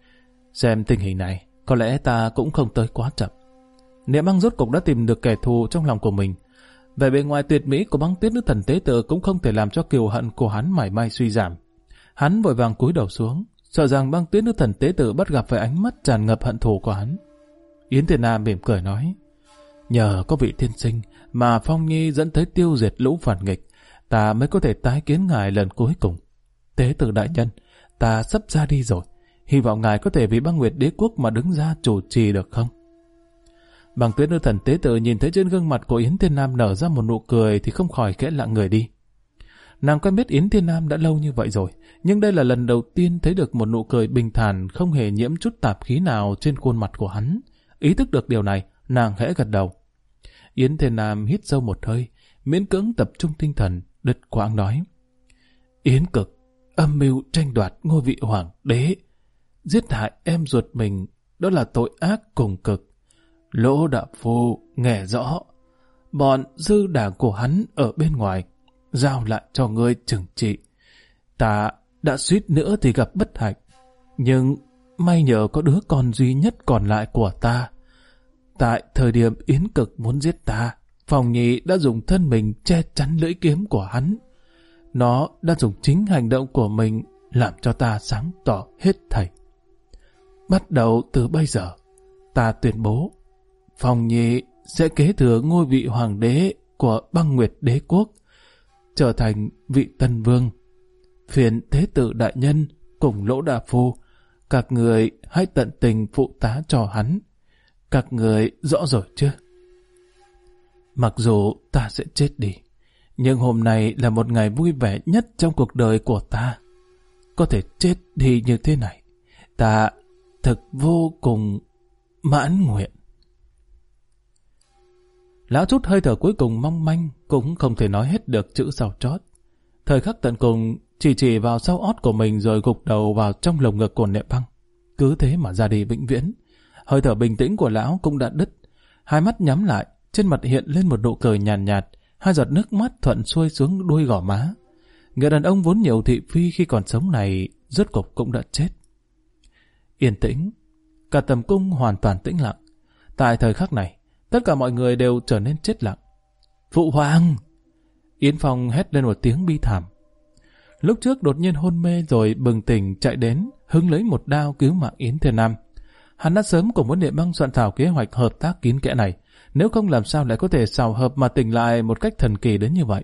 Xem tình hình này, có lẽ ta cũng không tới quá chậm. Niệm Băng rốt cục đã tìm được kẻ thù trong lòng của mình. Về bề ngoài tuyệt mỹ của Băng Tuyết nữ thần Tế Tự cũng không thể làm cho kiều hận của hắn mảy may suy giảm. Hắn vội vàng cúi đầu xuống, sợ rằng Băng Tuyết nữ thần Tế Tự bắt gặp phải ánh mắt tràn ngập hận thù của hắn. Yến Thiên Nam mỉm cười nói, nhờ có vị tiên sinh mà Phong Nhi dẫn tới tiêu diệt lũ phản nghịch, ta mới có thể tái kiến ngài lần cuối cùng. Tế Tự đại nhân, ta sắp ra đi rồi, hy vọng ngài có thể vì Băng Nguyệt đế quốc mà đứng ra chủ trì được không? Băng Tuyết nữ thần Tế Tự nhìn thấy trên gương mặt của Yến Thiên Nam nở ra một nụ cười thì không khỏi khẽ lặng người đi. Nàng quen biết Yến Thiên Nam đã lâu như vậy rồi, nhưng đây là lần đầu tiên thấy được một nụ cười bình thản không hề nhiễm chút tạp khí nào trên khuôn mặt của hắn. Ý thức được điều này, nàng khẽ gật đầu. Yến Thiên Nam hít sâu một hơi, miễn cưỡng tập trung tinh thần, đứt quãng nói. Yến Cực, âm mưu tranh đoạt ngôi vị hoàng đế, giết hại em ruột mình, đó là tội ác cùng cực. Lỗ Đạo Phu nghe rõ, bọn dư đảng của hắn ở bên ngoài, giao lại cho ngươi trừng trị. Ta đã suýt nữa thì gặp bất hạnh, nhưng may nhờ có đứa con duy nhất còn lại của ta. Tại thời điểm Yến Cực muốn giết ta, Phong Nhi đã dùng thân mình che chắn lưỡi kiếm của hắn. Nó đã dùng chính hành động của mình làm cho ta sáng tỏ hết thảy. Bắt đầu từ bây giờ, ta tuyên bố, Phong Nhi sẽ kế thừa ngôi vị hoàng đế của Băng Nguyệt đế quốc, trở thành vị tân vương. Phiền Tế Tự đại nhân cùng Lỗ Đạo Phu, các người hãy tận tình phụ tá cho hắn. Các người rõ rồi chứ? Mặc dù ta sẽ chết đi, nhưng hôm nay là một ngày vui vẻ nhất trong cuộc đời của ta. có thể chết đi như thế này, ta thực vô cùng mãn nguyện. Lão trút hơi thở cuối cùng mong manh, cũng không thể nói hết được chữ sau chót. Thời khắc tận cùng, chỉ vào sau ót của mình rồi gục đầu vào trong lồng ngực của Niệm Băng. Cứ thế mà ra đi vĩnh viễn. Hơi thở bình tĩnh của lão cũng đã đứt. Hai mắt nhắm lại, trên mặt hiện lên một nụ cười nhàn nhạt, hai giọt nước mắt thuận xuôi xuống đuôi gò má. Người đàn ông vốn nhiều thị phi khi còn sống này, rốt cục cũng đã chết. Yên tĩnh, cả tầm cung hoàn toàn tĩnh lặng. Tại thời khắc này, tất cả mọi người đều trở nên chết lặng. Phụ hoàng! Yến Phong hét lên một tiếng bi thảm. Lúc trước đột nhiên hôn mê rồi bừng tỉnh chạy đến, hứng lấy một đao cứu mạng Yến Thiên Nam. Hắn đã sớm cùng với Niệm Băng soạn thảo kế hoạch hợp tác kín kẽ này, nếu không làm sao lại có thể xào hợp mà tỉnh lại một cách thần kỳ đến như vậy.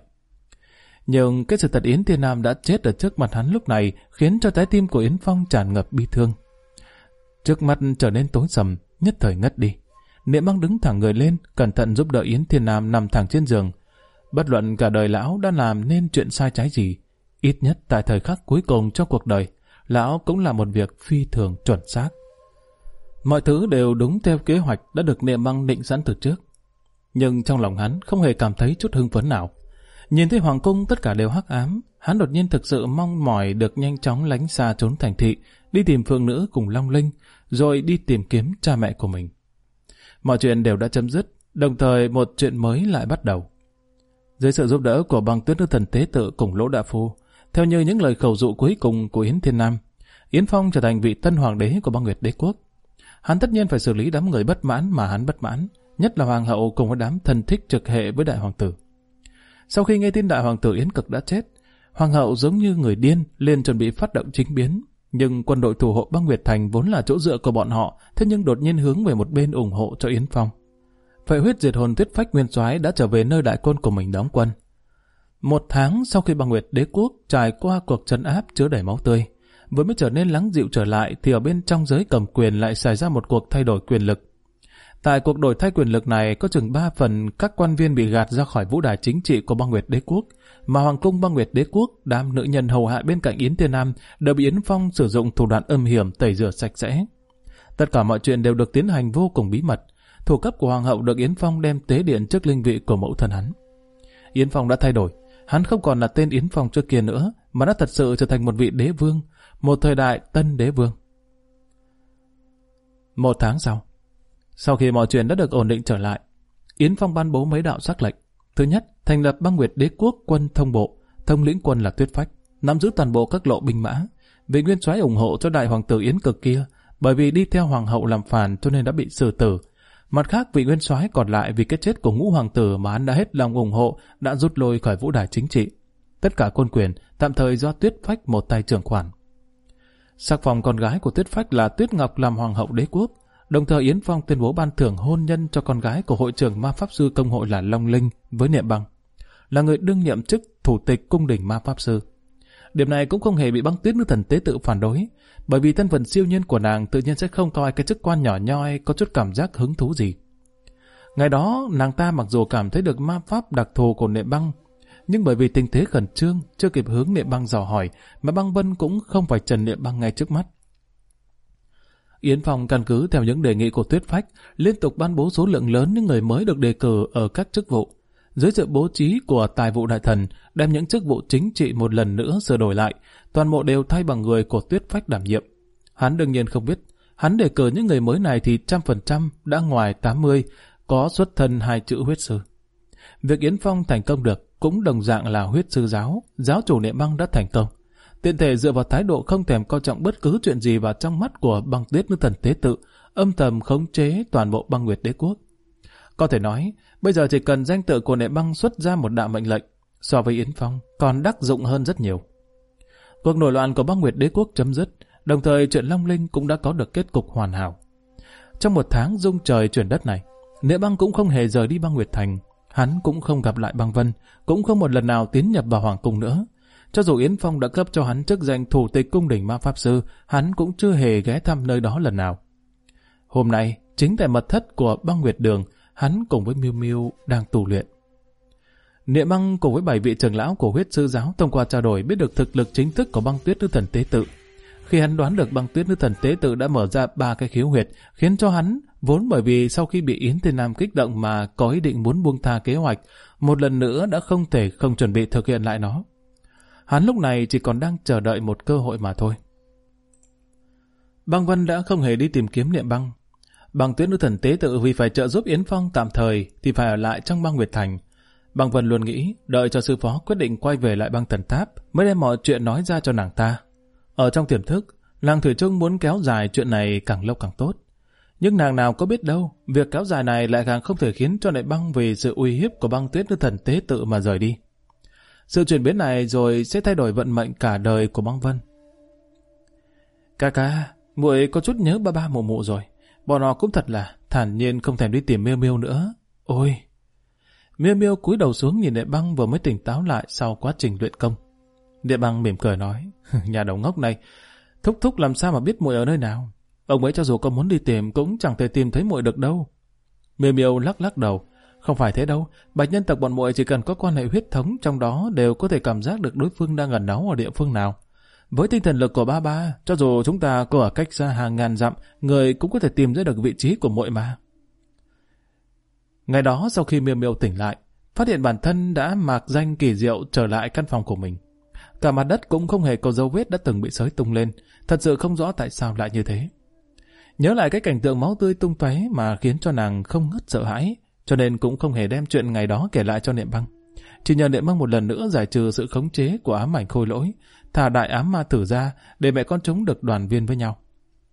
Nhưng cái sự thật Yến Thiên Nam đã chết ở trước mặt hắn lúc này khiến cho trái tim của Yến Phong tràn ngập bi thương. Trước mắt trở nên tối sầm, nhất thời ngất đi. Niệm Băng đứng thẳng người lên, cẩn thận giúp đỡ Yến Thiên Nam nằm thẳng trên giường. Bất luận cả đời lão đã làm nên chuyện sai trái gì, ít nhất tại thời khắc cuối cùng trong cuộc đời, lão cũng làm một việc phi thường chuẩn xác. Mọi thứ đều đúng theo kế hoạch đã được Niệm Băng định sẵn từ trước. Nhưng trong lòng hắn không hề cảm thấy chút hưng phấn nào. Nhìn thấy hoàng cung tất cả đều hắc ám, hắn đột nhiên thực sự mong mỏi được nhanh chóng lánh xa trốn thành thị, đi tìm Phượng Nữ cùng Long Linh, rồi đi tìm kiếm cha mẹ của mình. Mọi chuyện đều đã chấm dứt, đồng thời một chuyện mới lại bắt đầu. Dưới sự giúp đỡ của Băng Tuyết Nữ Thần Tế Tự cùng Lỗ Đạ Phu, theo như những lời khẩu dụ cuối cùng của Yến Thiên Nam, Yến Phong trở thành vị tân hoàng đế của Băng Nguyệt Đế Quốc. Hắn tất nhiên phải xử lý đám người bất mãn mà hắn bất mãn, nhất là hoàng hậu cùng với đám thân thích trực hệ với đại hoàng tử. Sau khi nghe tin đại hoàng tử Yến Cực đã chết, hoàng hậu giống như người điên liền chuẩn bị phát động chính biến. Nhưng quân đội thủ hộ Băng Nguyệt Thành vốn là chỗ dựa của bọn họ, thế nhưng đột nhiên hướng về một bên ủng hộ cho Yến Phong. Phệ huyết diệt hồn Tuyết Phách nguyên soái đã trở về nơi đại quân của mình đóng quân. 1 tháng sau khi Băng Nguyệt Đế Quốc trải qua cuộc trấn áp chứa đầy máu tươi, vừa mới trở nên lắng dịu trở lại thì ở bên trong giới cầm quyền lại xảy ra một cuộc thay đổi quyền lực. Tại cuộc đổi thay quyền lực này có chừng 3 phần các quan viên bị gạt ra khỏi vũ đài chính trị của Băng Nguyệt Đế Quốc, mà hoàng cung Băng Nguyệt Đế Quốc, đám nữ nhân hầu hạ bên cạnh Yến Thiên Nam đều bị Yến Phong sử dụng thủ đoạn âm hiểm tẩy rửa sạch sẽ. Tất cả mọi chuyện đều được tiến hành vô cùng bí mật. Thủ cấp của hoàng hậu được Yến Phong đem tế điện trước linh vị của mẫu thân hắn. Yến Phong đã thay đổi, hắn không còn là tên Yến Phong trước kia nữa, mà đã thật sự trở thành một vị đế vương, một thời đại tân đế vương. 1 tháng sau khi mọi chuyện đã được ổn định trở lại, Yến Phong ban bố mấy đạo sắc lệnh. Thứ nhất, thành lập Băng Nguyệt Đế Quốc quân thông bộ, thông lĩnh quân là Tuyết Phách, nắm giữ toàn bộ các lộ binh mã. Vị nguyên soái ủng hộ cho đại hoàng tử Yến Cực kia, bởi vì đi theo hoàng hậu làm phản cho nên đã bị xử tử. Mặt khác, vị nguyên soái còn lại vì cái chết của ngũ hoàng tử mà hắn đã hết lòng ủng hộ đã rút lui khỏi vũ đài chính trị. Tất cả quân quyền tạm thời do Tuyết Phách một tay trưởng quản. Sắc phong con gái của Tuyết Phách là Tuyết Ngọc làm hoàng hậu đế quốc. Đồng thời Yến Phong tuyên bố ban thưởng hôn nhân cho con gái của hội trưởng ma pháp sư công hội là Long Linh với Niệm Băng, là người đương nhiệm chức thủ tịch cung đình ma pháp sư. Điểm này cũng không hề bị Băng Tuyết Nữ Thần Tế Tự phản đối, bởi vì thân phận siêu nhiên của nàng tự nhiên sẽ không coi cái chức quan nhỏ nhoi có chút cảm giác hứng thú gì. Ngày đó nàng ta mặc dù cảm thấy được ma pháp đặc thù của Niệm Băng, nhưng bởi vì tình thế khẩn trương chưa kịp hướng Niệm Băng dò hỏi mà Băng Vân cũng không phải trần Niệm Băng ngay trước mắt. Yến Phong căn cứ theo những đề nghị của Tuyết Phách, liên tục ban bố số lượng lớn những người mới được đề cử ở các chức vụ. Dưới sự bố trí của Tài vụ đại thần, đem những chức vụ chính trị một lần nữa sửa đổi lại, toàn bộ đều thay bằng người của Tuyết Phách đảm nhiệm. Hắn đương nhiên không biết, hắn đề cử những người mới này thì 100% đã ngoài 80, có xuất thân 2 chữ huyết sư. Việc Yến Phong thành công được cũng đồng dạng là huyết sư giáo chủ Niệm Băng đã thành công. Tiện thể dựa vào thái độ không thèm coi trọng bất cứ chuyện gì vào trong mắt của Băng Tuyết Nữ Thần Tế Tự, âm thầm khống chế toàn bộ Băng Nguyệt Đế Quốc. Có thể nói, bây giờ chỉ cần danh tự của Niệm Băng xuất ra một đạo mệnh lệnh, so với Yến Phong còn đắc dụng hơn rất nhiều. Cuộc nổi loạn của Băng Nguyệt Đế Quốc chấm dứt, đồng thời chuyện Long Linh cũng đã có được kết cục hoàn hảo. Trong 1 tháng rung trời chuyển đất này, Niệm Băng cũng không hề rời đi Băng Nguyệt Thành, hắn cũng không gặp lại Băng Vân, cũng không một lần nào tiến nhập vào hoàng cung nữa. Cho dù Yến Phong đã cấp cho hắn chức danh thủ tịch cung đình ma pháp sư, hắn cũng chưa hề ghé thăm nơi đó lần nào. Hôm nay, chính tại mật thất của Băng Nguyệt Đường, hắn cùng với Miu Miu đang tu luyện. Niệm Băng cùng với 7 vị trưởng lão của huyết sư giáo thông qua trao đổi biết được thực lực chính thức của Băng Tuyết nữ thần tế tự. Khi hắn đoán được Băng Tuyết nữ thần tế tự đã mở ra 3 cái khiếu huyệt, khiến cho hắn, vốn bởi vì sau khi bị Yến Thiên Nam kích động mà có ý định muốn buông tha kế hoạch, một lần nữa đã không thể không chuẩn bị thực hiện lại nó. Hắn lúc này chỉ còn đang chờ đợi một cơ hội mà thôi. Băng Vân đã không hề đi tìm kiếm Niệm Băng. Băng Tuyết nữ thần tế tự vì phải trợ giúp Yến Phong tạm thời thì phải ở lại trong Băng Nguyệt Thành. Băng Vân luôn nghĩ đợi cho sư phó quyết định quay về lại Băng Thần Tháp mới đem mọi chuyện nói ra cho nàng ta. Ở trong tiềm thức, nàng thủy chung muốn kéo dài chuyện này càng lâu càng tốt. Nhưng nàng nào có biết đâu, việc kéo dài này lại càng không thể khiến cho Niệm Băng vì sự uy hiếp của Băng Tuyết nữ thần tế tự mà rời đi. Sự chuyển biến này rồi sẽ thay đổi vận mệnh cả đời của Băng Vân. Ca, muội có chút nhớ ba mụ mụ rồi. Bọn họ cũng thật là thản nhiên không thèm đi tìm Miêu Miêu nữa. Ôi! Miêu Miêu cúi đầu xuống nhìn Niệm Băng vừa mới tỉnh táo lại sau quá trình luyện công. Niệm Băng mỉm cười nói, nhà đầu ngốc này, thúc làm sao mà biết muội ở nơi nào? Ông ấy cho dù có muốn đi tìm cũng chẳng thể tìm thấy muội được đâu. Miêu Miêu lắc đầu, không phải thế đâu, bạch nhân tộc bọn muội chỉ cần có quan hệ huyết thống trong đó đều có thể cảm giác được đối phương đang ẩn náu ở địa phương nào. Với tinh thần lực của ba, cho dù chúng ta có ở cách xa hàng ngàn dặm, người cũng có thể tìm ra được vị trí của muội mà. Ngày đó sau khi Miêu Miêu tỉnh lại, phát hiện bản thân đã mạc danh kỳ diệu trở lại căn phòng của mình. Cả mặt đất cũng không hề có dấu vết đã từng bị xới tung lên, thật sự không rõ tại sao lại như thế. Nhớ lại cái cảnh tượng máu tươi tung tóe mà khiến cho nàng không ngớt sợ hãi, cho nên cũng không hề đem chuyện ngày đó kể lại cho Niệm Băng. Chỉ nhờ Niệm Băng một lần nữa giải trừ sự khống chế của ám ảnh khôi lỗi, thả đại ám ma tử ra để mẹ con chúng được đoàn viên với nhau.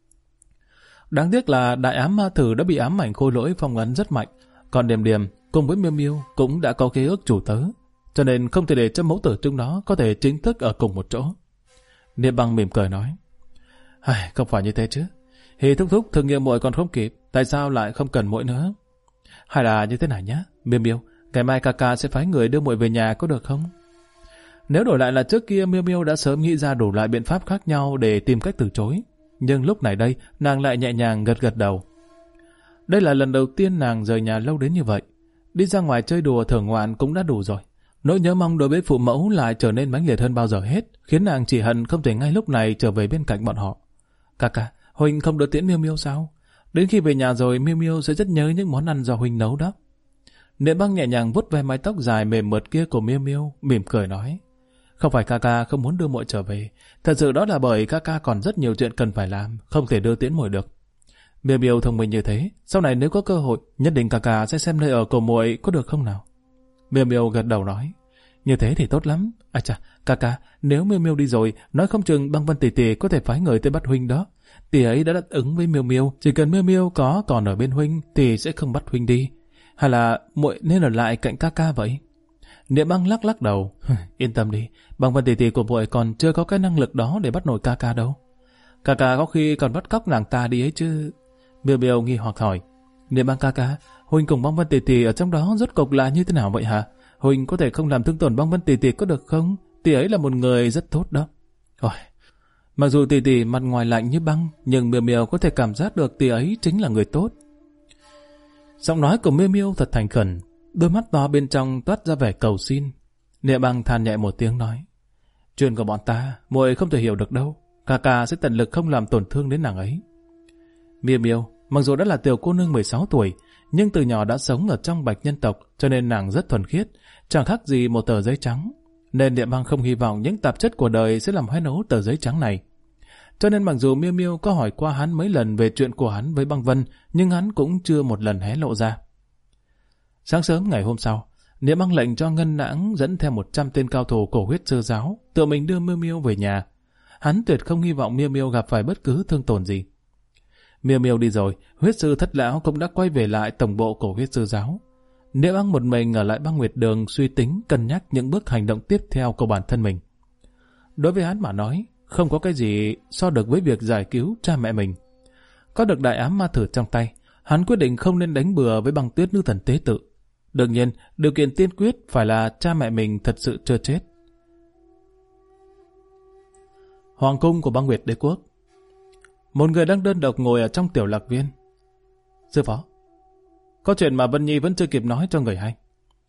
Đáng tiếc là đại ám ma tử đã bị ám ảnh khôi lỗi phong ấn rất mạnh, còn Điềm cùng với Miêu Miêu cũng đã có khế ước chủ tớ, cho nên không thể để cho mẫu tử chúng nó có thể chính thức ở cùng một chỗ. Niệm Băng mỉm cười nói, không phải như thế chứ. Hì thúc thử nghiệm muội còn không kịp, tại sao lại không cần muội nữa? Hay là như thế này nhá, Miêu, ngày mai ca sẽ phái người đưa muội về nhà có được không? Nếu đổi lại là trước kia, Miêu đã sớm nghĩ ra đủ loại biện pháp khác nhau để tìm cách từ chối. Nhưng lúc này đây, nàng lại nhẹ nhàng gật đầu. Đây là lần đầu tiên nàng rời nhà lâu đến như vậy. Đi ra ngoài chơi đùa thưởng ngoạn cũng đã đủ rồi. Nỗi nhớ mong đối với phụ mẫu lại trở nên mãnh liệt hơn bao giờ hết, khiến nàng chỉ hận không thể ngay lúc này trở về bên cạnh bọn họ. Ca, Huynh không đưa tiễn Miêu sao? Đến khi về nhà rồi, Miêu sẽ rất nhớ những món ăn do Huynh nấu đó. Niệm Băng nhẹ nhàng vuốt ve mái tóc dài mềm mượt kia của Miêu, mỉm cười nói, không phải ca không muốn đưa muội trở về, thật sự đó là bởi ca còn rất nhiều chuyện cần phải làm, không thể đưa tiễn muội được. Miêu thông minh như thế, sau này nếu có cơ hội, nhất định ca sẽ xem nơi ở của muội có được không nào? Miêu gật đầu nói, như thế thì tốt lắm. Ca, nếu Miêu đi rồi, nói không chừng Băng Vân tỷ có thể phái người tới bắt Huynh đó. Tỷ ấy đã đáp ứng với Miêu, chỉ cần Miêu có còn ở bên Huynh thì sẽ không bắt Huynh đi. Hay là muội nên ở lại cạnh ca vậy? Niệm Băng lắc đầu, yên tâm đi, Băng Vân tỷ của muội còn chưa có cái năng lực đó để bắt nổi ca đâu. Ca có khi còn bắt cóc nàng ta đi ấy chứ. Miêu nghi hoặc hỏi, Niệm Băng ca, Huynh cùng Băng Vân tỷ ở trong đó rốt cục là như thế nào vậy hả? Huynh có thể không làm thương tổn Băng Vân tỷ có được không? Tỷ ấy là một người rất tốt đó. Mặc dù tỷ mặt ngoài lạnh như băng, nhưng Miêu có thể cảm giác được tỷ ấy chính là người tốt. Giọng nói của Miêu thật thành khẩn, đôi mắt to bên trong toát ra vẻ cầu xin. Niệm Băng than nhẹ một tiếng nói, chuyện của bọn ta, muội không thể hiểu được đâu. Ca sẽ tận lực không làm tổn thương đến nàng ấy. Miêu, mặc dù đã là tiểu cô nương 16 tuổi, nhưng từ nhỏ đã sống ở trong bạch nhân tộc, cho nên nàng rất thuần khiết, chẳng khác gì một tờ giấy trắng. Nên Niệm Băng không hy vọng những tạp chất của đời sẽ làm hoen ố tờ giấy trắng này. Cho nên mặc dù Miêu có hỏi qua hắn mấy lần về chuyện của hắn với Băng Vân, nhưng hắn cũng chưa một lần hé lộ ra. Sáng sớm ngày hôm sau, Niệm Băng lệnh cho Ngân Nãng dẫn theo 100 tên cao thủ cổ huyết sư giáo, tự mình đưa Miêu về nhà. Hắn tuyệt không hy vọng Miêu gặp phải bất cứ thương tổn gì. Miêu đi rồi, huyết sư Thất Lão cũng đã quay về lại tổng bộ cổ huyết sư giáo. Niệm Băng một mình ở lại Băng Nguyệt Đường suy tính cân nhắc những bước hành động tiếp theo của bản thân mình. Đối với hắn mà nói, không có cái gì so được với việc giải cứu cha mẹ mình. Có được đại ám ma thử trong tay, hắn quyết định không nên đánh bừa với Băng Tuyết nữ thần tế tự. Đương nhiên, điều kiện tiên quyết phải là cha mẹ mình thật sự chưa chết. Hoàng cung của Băng Nguyệt Đế Quốc. Một người đang đơn độc ngồi ở trong tiểu lạc viên. Sư phó, có chuyện mà Vân Nhi vẫn chưa kịp nói cho người hay.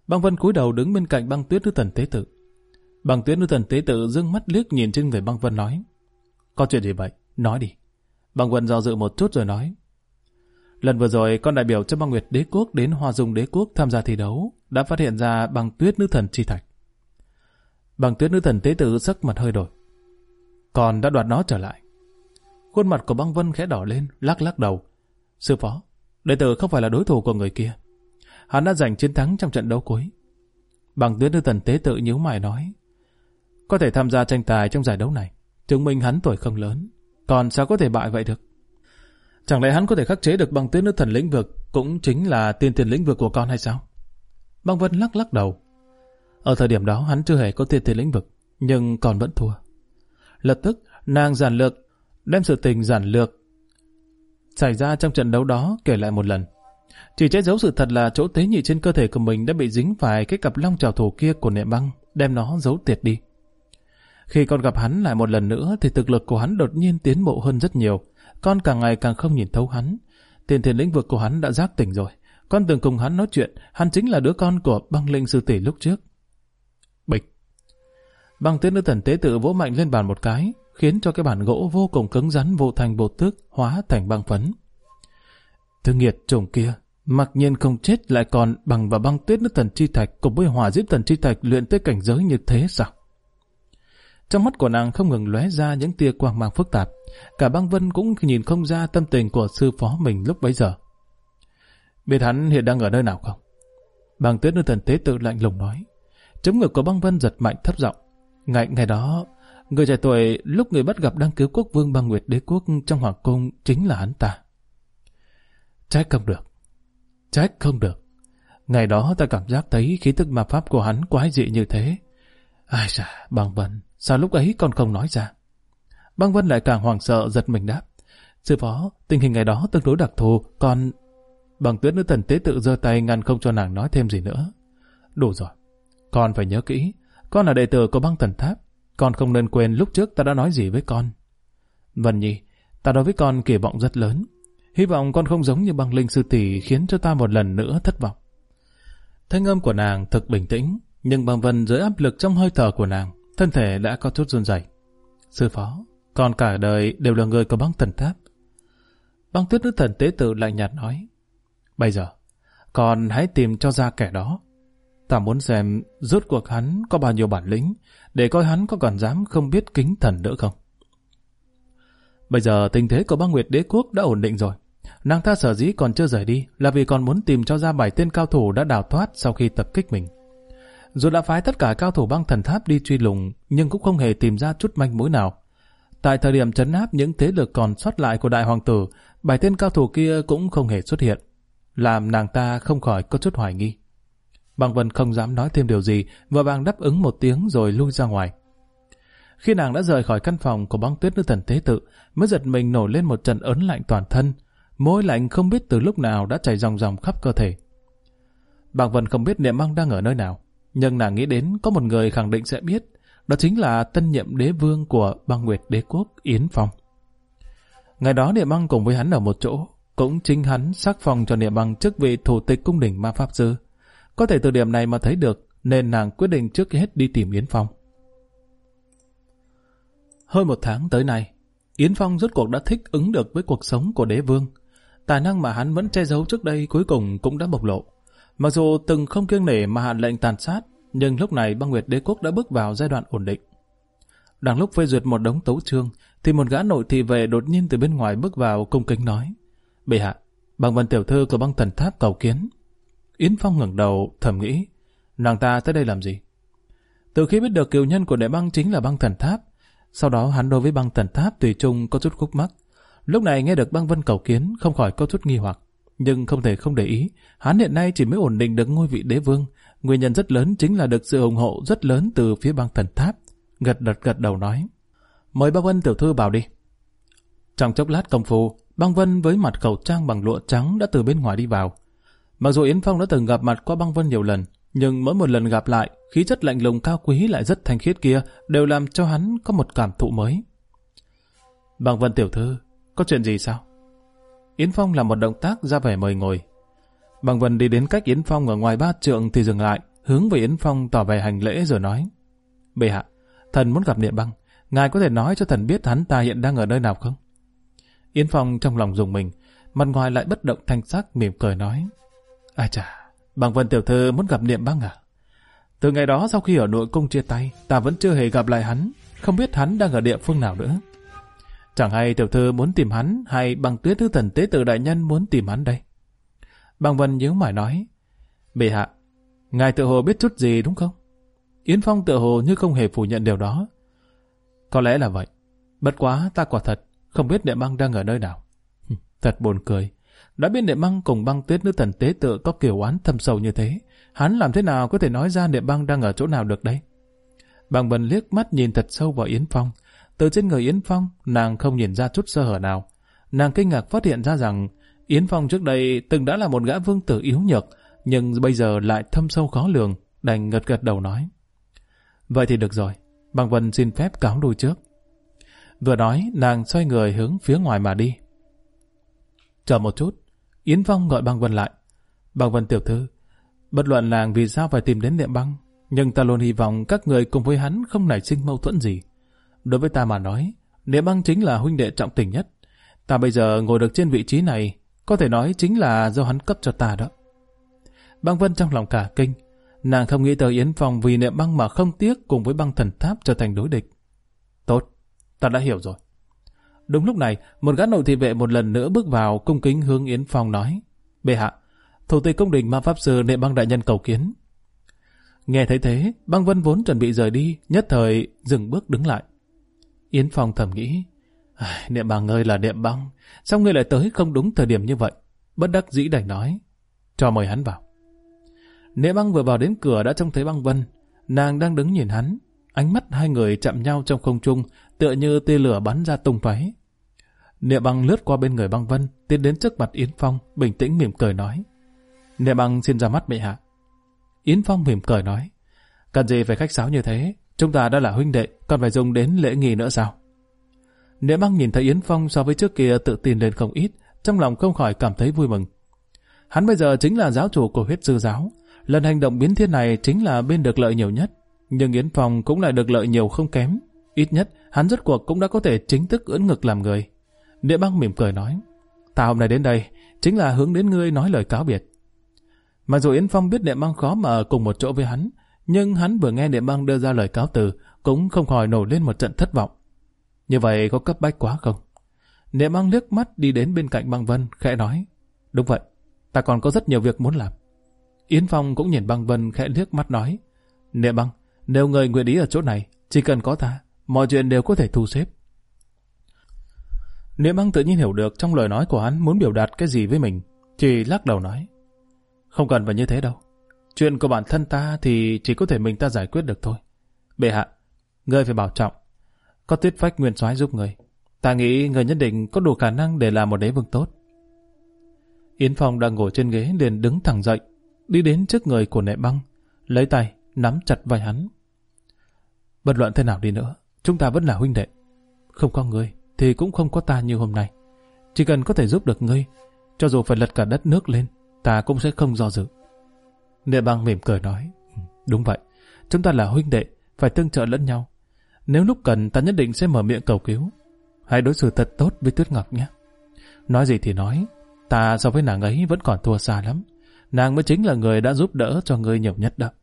Băng Vân cúi đầu đứng bên cạnh Băng Tuyết nữ thần tế tự. Băng Tuyết nữ thần tế tự dương mắt liếc nhìn trên người Băng Vân nói: có chuyện gì vậy? Nói đi. Băng Vân do dự một chút rồi nói: lần vừa rồi con đại biểu cho Băng Nguyệt Đế Quốc đến Hoa Dung Đế Quốc tham gia thi đấu đã phát hiện ra Băng Tuyết nữ thần chi thạch. Băng Tuyết nữ thần tế tự sắc mặt hơi đổi: con đã đoạt nó trở lại. Khuôn mặt của Băng Vân khẽ đỏ lên, lắc lắc đầu: sư phó, đệ tử không phải là đối thủ của người kia. Hắn đã giành chiến thắng trong trận đấu cuối. Băng Tuyết nữ thần tế tự nhíu mày nói: có thể tham gia tranh tài trong giải đấu này, chứng minh hắn tuổi không lớn, còn sao có thể bại vậy được? Chẳng lẽ hắn có thể khắc chế được Băng Tuyết nữ thần lĩnh vực, cũng chính là tiên tiền lĩnh vực của con hay sao? Băng Vân lắc lắc đầu. Ở thời điểm đó hắn chưa hề có tiên tiền lĩnh vực, nhưng còn vẫn thua. Lập tức nàng giản lược đem sự tình giản lược xảy ra trong trận đấu đó kể lại một lần. Chỉ che giấu sự thật là chỗ tế nhị trên cơ thể của mình đã bị dính phải cái cặp long trảo thủ kia của Niệm Băng, đem nó giấu tiệt đi. Khi con gặp hắn lại một lần nữa thì thực lực của hắn đột nhiên tiến bộ hơn rất nhiều. Con càng ngày càng không nhìn thấu hắn. Tiên thiên lĩnh vực của hắn đã giác tỉnh rồi. Con từng cùng hắn nói chuyện, hắn chính là đứa con của Băng Linh sư tỷ lúc trước. Bịch. Băng Tuyết nữ thần tế tự vỗ mạnh lên bàn một cái, khiến cho cái bàn gỗ vô cùng cứng rắn vụ thành bột tước, hóa thành băng phấn. Thứ nghiệt chủng kia, mặc nhiên không chết lại còn bằng vào Băng Tuyết nữ thần chi thạch cùng với Hỏa Diễm thần chi thạch luyện tới cảnh giới như thế sao? Trong mắt của nàng không ngừng lóe ra những tia quang mang phức tạp. Cả Băng Vân cũng nhìn không ra tâm tình của sư phó mình lúc bấy giờ. Biết hắn hiện đang ở nơi nào không? Băng Tuyết nữ thần tế tự lạnh lùng nói. Trống ngực của Băng Vân giật mạnh thấp giọng. Ngày đó, người trẻ tuổi lúc người bắt gặp đang cứu quốc vương Băng Nguyệt Đế Quốc trong hoàng cung chính là hắn ta. Trách không được. Ngày đó ta cảm giác thấy khí tức ma pháp của hắn quái dị như thế. Ai da, Băng Vân, sao lúc ấy con không nói ra? Băng Vân lại càng hoảng sợ giật mình đáp. Sư phó, tình hình ngày đó tương đối đặc thù, còn... Băng Tuyết nữ thần tế tự giơ tay ngăn không cho nàng nói thêm gì nữa. Đủ rồi, con phải nhớ kỹ, con là đệ tử của Băng Thần Tháp, con không nên quên lúc trước ta đã nói gì với con. Vân Nhi, ta đối với con kỳ vọng rất lớn, hy vọng con không giống như Băng Linh sư tỷ khiến cho ta một lần nữa thất vọng. Thanh âm của nàng thực bình tĩnh, nhưng Băng Vân dưới áp lực trong hơi thở của nàng, thân thể đã có chút run rẩy. Sư phó, con cả đời đều là người của Băng Thần Tháp. Băng Tuyết nữ thần tế tự lạnh nhạt nói. Bây giờ, con hãy tìm cho ra kẻ đó. Ta muốn xem rốt cuộc hắn có bao nhiêu bản lĩnh, để coi hắn có còn dám không biết kính thần nữa không. Bây giờ tình thế của Băng Nguyệt Đế Quốc đã ổn định rồi. Nàng ta sở dĩ còn chưa rời đi là vì còn muốn tìm cho ra 7 tên cao thủ đã đào thoát sau khi tập kích mình. Dù đã phái tất cả cao thủ Băng Thần Tháp đi truy lùng, nhưng cũng không hề tìm ra chút manh mối nào. Tại thời điểm trấn áp những thế lực còn sót lại của Đại Hoàng Tử, 7 tên cao thủ kia cũng không hề xuất hiện, làm nàng ta không khỏi có chút hoài nghi. Băng Vân không dám nói thêm điều gì, vội vàng đáp ứng một tiếng rồi lui ra ngoài. Khi nàng đã rời khỏi căn phòng của Băng Tuyết nữ thần tế tự, mới giật mình nổi lên một trận ớn lạnh toàn thân, mồ lạnh không biết từ lúc nào đã chảy ròng ròng khắp cơ thể. Băng Vân không biết Niệm Băng đang ở nơi nào, nhưng nàng nghĩ đến có một người khẳng định sẽ biết, đó chính là tân nhiệm đế vương của Băng Nguyệt Đế Quốc Yến Phong. Ngày đó Niệm Băng cùng với hắn ở một chỗ, cũng chính hắn sắc phong cho Niệm Băng chức vị thủ tịch cung đình ma pháp sư. Có thể từ điểm này mà thấy được, nên nàng quyết định trước hết đi tìm Yến Phong. Hơn 1 tháng tới nay, Yến Phong rốt cuộc đã thích ứng được với cuộc sống của đế vương. Tài năng mà hắn vẫn che giấu trước đây cuối cùng cũng đã bộc lộ. Mặc dù từng không kiêng nể mà hạ lệnh tàn sát, nhưng lúc này Băng Nguyệt Đế Quốc đã bước vào giai đoạn ổn định. Đang lúc phê duyệt một đống tấu chương, thì một gã nội thị vệ đột nhiên từ bên ngoài bước vào cung kính nói: Bệ hạ, Băng Vân tiểu thư của Băng Thần Tháp cầu kiến. Yến Phong ngẩng đầu thầm nghĩ, nàng ta tới đây làm gì? Từ khi biết được kiều nhân của Đại Băng chính là Băng Thần Tháp, sau đó hắn đối với Băng Thần Tháp tùy chung có chút khúc mắc. Lúc này nghe được Băng Vân cầu kiến không khỏi có chút nghi hoặc, nhưng không thể không để ý, hắn hiện nay chỉ mới ổn định được ngôi vị đế vương, nguyên nhân rất lớn chính là được sự ủng hộ rất lớn từ phía Băng Thần Tháp. Gật đầu nói, mời Băng Vân tiểu thư vào đi. Trong chốc lát công phu, Băng Vân với mặt khẩu trang bằng lụa trắng đã từ bên ngoài đi vào. Mặc dù Yến Phong đã từng gặp mặt qua Băng Vân nhiều lần, nhưng mỗi một lần gặp lại, khí chất lạnh lùng cao quý lại rất thanh khiết kia đều làm cho hắn có một cảm thụ mới. Băng Vân tiểu thư, có chuyện gì sao? Yến Phong làm một động tác ra vẻ mời ngồi. Băng Vân đi đến cách Yến Phong ở ngoài 3 trượng thì dừng lại, hướng về Yến Phong tỏ vẻ hành lễ rồi nói: Bệ hạ, thần muốn gặp Niệm Băng, ngài có thể nói cho thần biết hắn ta hiện đang ở nơi nào không? Yến Phong trong lòng rùng mình, mặt ngoài lại bất động thanh sắc, mỉm cười nói: Ai chà, Băng Vân tiểu thư muốn gặp Niệm Băng à? Từ ngày đó sau khi ở nội cung chia tay, ta vẫn chưa hề gặp lại hắn, không biết hắn đang ở địa phương nào nữa. Chẳng hay tiểu thư muốn tìm hắn, hay Băng Tuyết Thứ Thần Tế Tự đại nhân muốn tìm hắn đây? Băng Vân nhíu mày nói: Bệ hạ, ngài tự hồ biết chút gì đúng không? Yến Phong tự hồ như không hề phủ nhận điều đó. Có lẽ là vậy. Bất quá ta quả thật không biết Niệm Băng đang ở nơi nào. Thật buồn cười. Đã biết Niệm Băng cùng Băng Tuyết Nữ Thần Tế Tự có kiều oán thâm sâu như thế, hắn làm thế nào có thể nói ra Niệm Băng đang ở chỗ nào được đấy? Băng Vân liếc mắt nhìn thật sâu vào Yến Phong. Từ trên người Yến Phong, nàng không nhìn ra chút sơ hở nào. Nàng kinh ngạc phát hiện ra rằng Yến Phong trước đây từng đã là một gã vương tử yếu nhược, nhưng bây giờ lại thâm sâu khó lường, đành gật gật đầu nói: Vậy thì được rồi, Băng Vân xin phép cáo lui trước. Vừa nói, nàng xoay người hướng phía ngoài mà đi. Chờ một chút, Yến Phong gọi Băng Vân lại. Băng Vân tiểu thư, bất luận nàng vì sao phải tìm đến Niệm Băng, nhưng ta luôn hy vọng các người cùng với hắn không nảy sinh mâu thuẫn gì. Đối với ta mà nói, Niệm Băng chính là huynh đệ trọng tình nhất. Ta bây giờ ngồi được trên vị trí này, có thể nói chính là do hắn cấp cho ta đó. Băng Vân trong lòng cả kinh, nàng không nghĩ tới Yến Phong vì Niệm Băng mà không tiếc cùng với Băng Thần Tháp trở thành đối địch. Tốt, ta đã hiểu rồi. Đúng lúc này, một gã nội thị vệ một lần nữa bước vào, cung kính hướng Yến Phong nói: Bệ hạ, thủ tịch cung đình ma pháp sư Niệm Băng đại nhân cầu kiến. Nghe thấy thế, Băng Vân vốn chuẩn bị rời đi, nhất thời dừng bước đứng lại. Yến Phong thầm nghĩ: Niệm Băng ơi là Niệm Băng, sao ngươi lại tới không đúng thời điểm như vậy? Bất đắc dĩ đành nói: Cho mời hắn vào. Niệm Băng vừa vào đến cửa đã trông thấy Băng Vân. Nàng đang đứng nhìn hắn, ánh mắt hai người chạm nhau trong không trung, tựa như tia lửa bắn ra tung tóe. Niệm Băng lướt qua bên người Băng Vân, tiến đến trước mặt Yến Phong, bình tĩnh mỉm cười nói: Niệm Băng xin ra mắt bệ hạ. Yến Phong mỉm cười nói: Cần gì phải khách sáo như thế, chúng ta đã là huynh đệ, còn phải dùng đến lễ nghi nữa sao? Niệm Băng nhìn thấy Yến Phong so với trước kia tự tin lên không ít, trong lòng không khỏi cảm thấy vui mừng. Hắn bây giờ chính là giáo chủ của huyết sư giáo, lần hành động biến thiên này chính là bên được lợi nhiều nhất, nhưng Yến Phong cũng lại được lợi nhiều không kém. Ít nhất, hắn rốt cuộc cũng đã có thể chính thức ưỡn ngực làm người. Niệm Băng mỉm cười nói: Ta hôm nay đến đây, chính là hướng đến ngươi nói lời cáo biệt. Mặc dù Yến Phong biết Niệm Băng khó mà ở cùng một chỗ với hắn, nhưng hắn vừa nghe Niệm Băng đưa ra lời cáo từ, cũng không khỏi nổi lên một trận thất vọng. Như vậy có cấp bách quá không? Niệm Băng liếc mắt đi đến bên cạnh Băng Vân, khẽ nói: Đúng vậy, ta còn có rất nhiều việc muốn làm. Yến Phong cũng nhìn Băng Vân khẽ liếc mắt nói: Niệm Băng, nếu người nguyện ý ở chỗ này, chỉ cần có ta, mọi chuyện đều có thể thu xếp. Niệm Băng tự nhiên hiểu được trong lời nói của hắn muốn biểu đạt cái gì với mình, chỉ lắc đầu nói: Không cần phải như thế đâu. Chuyện của bản thân ta thì chỉ có thể mình ta giải quyết được thôi. Bệ hạ, ngươi phải bảo trọng. Có Tuyết Phách nguyên soái giúp người, ta nghĩ người nhất định có đủ khả năng để làm một đế vương tốt. Yến Phong đang ngồi trên ghế liền đứng thẳng dậy, đi đến trước người của Niệm Băng, lấy tay nắm chặt vai hắn. Bất luận thế nào đi nữa, chúng ta vẫn là huynh đệ. Không có ngươi thì cũng không có ta như hôm nay. Chỉ cần có thể giúp được ngươi, cho dù phải lật cả đất nước lên, ta cũng sẽ không do dự. Niệm Băng mỉm cười nói: Đúng vậy, chúng ta là huynh đệ, phải tương trợ lẫn nhau. Nếu lúc cần ta nhất định sẽ mở miệng cầu cứu. Hãy đối xử thật tốt với Tuyết Ngọc nhé. Nói gì thì nói, ta so với nàng ấy vẫn còn thua xa lắm. Nàng mới chính là người đã giúp đỡ cho ngươi nhiều nhất đó.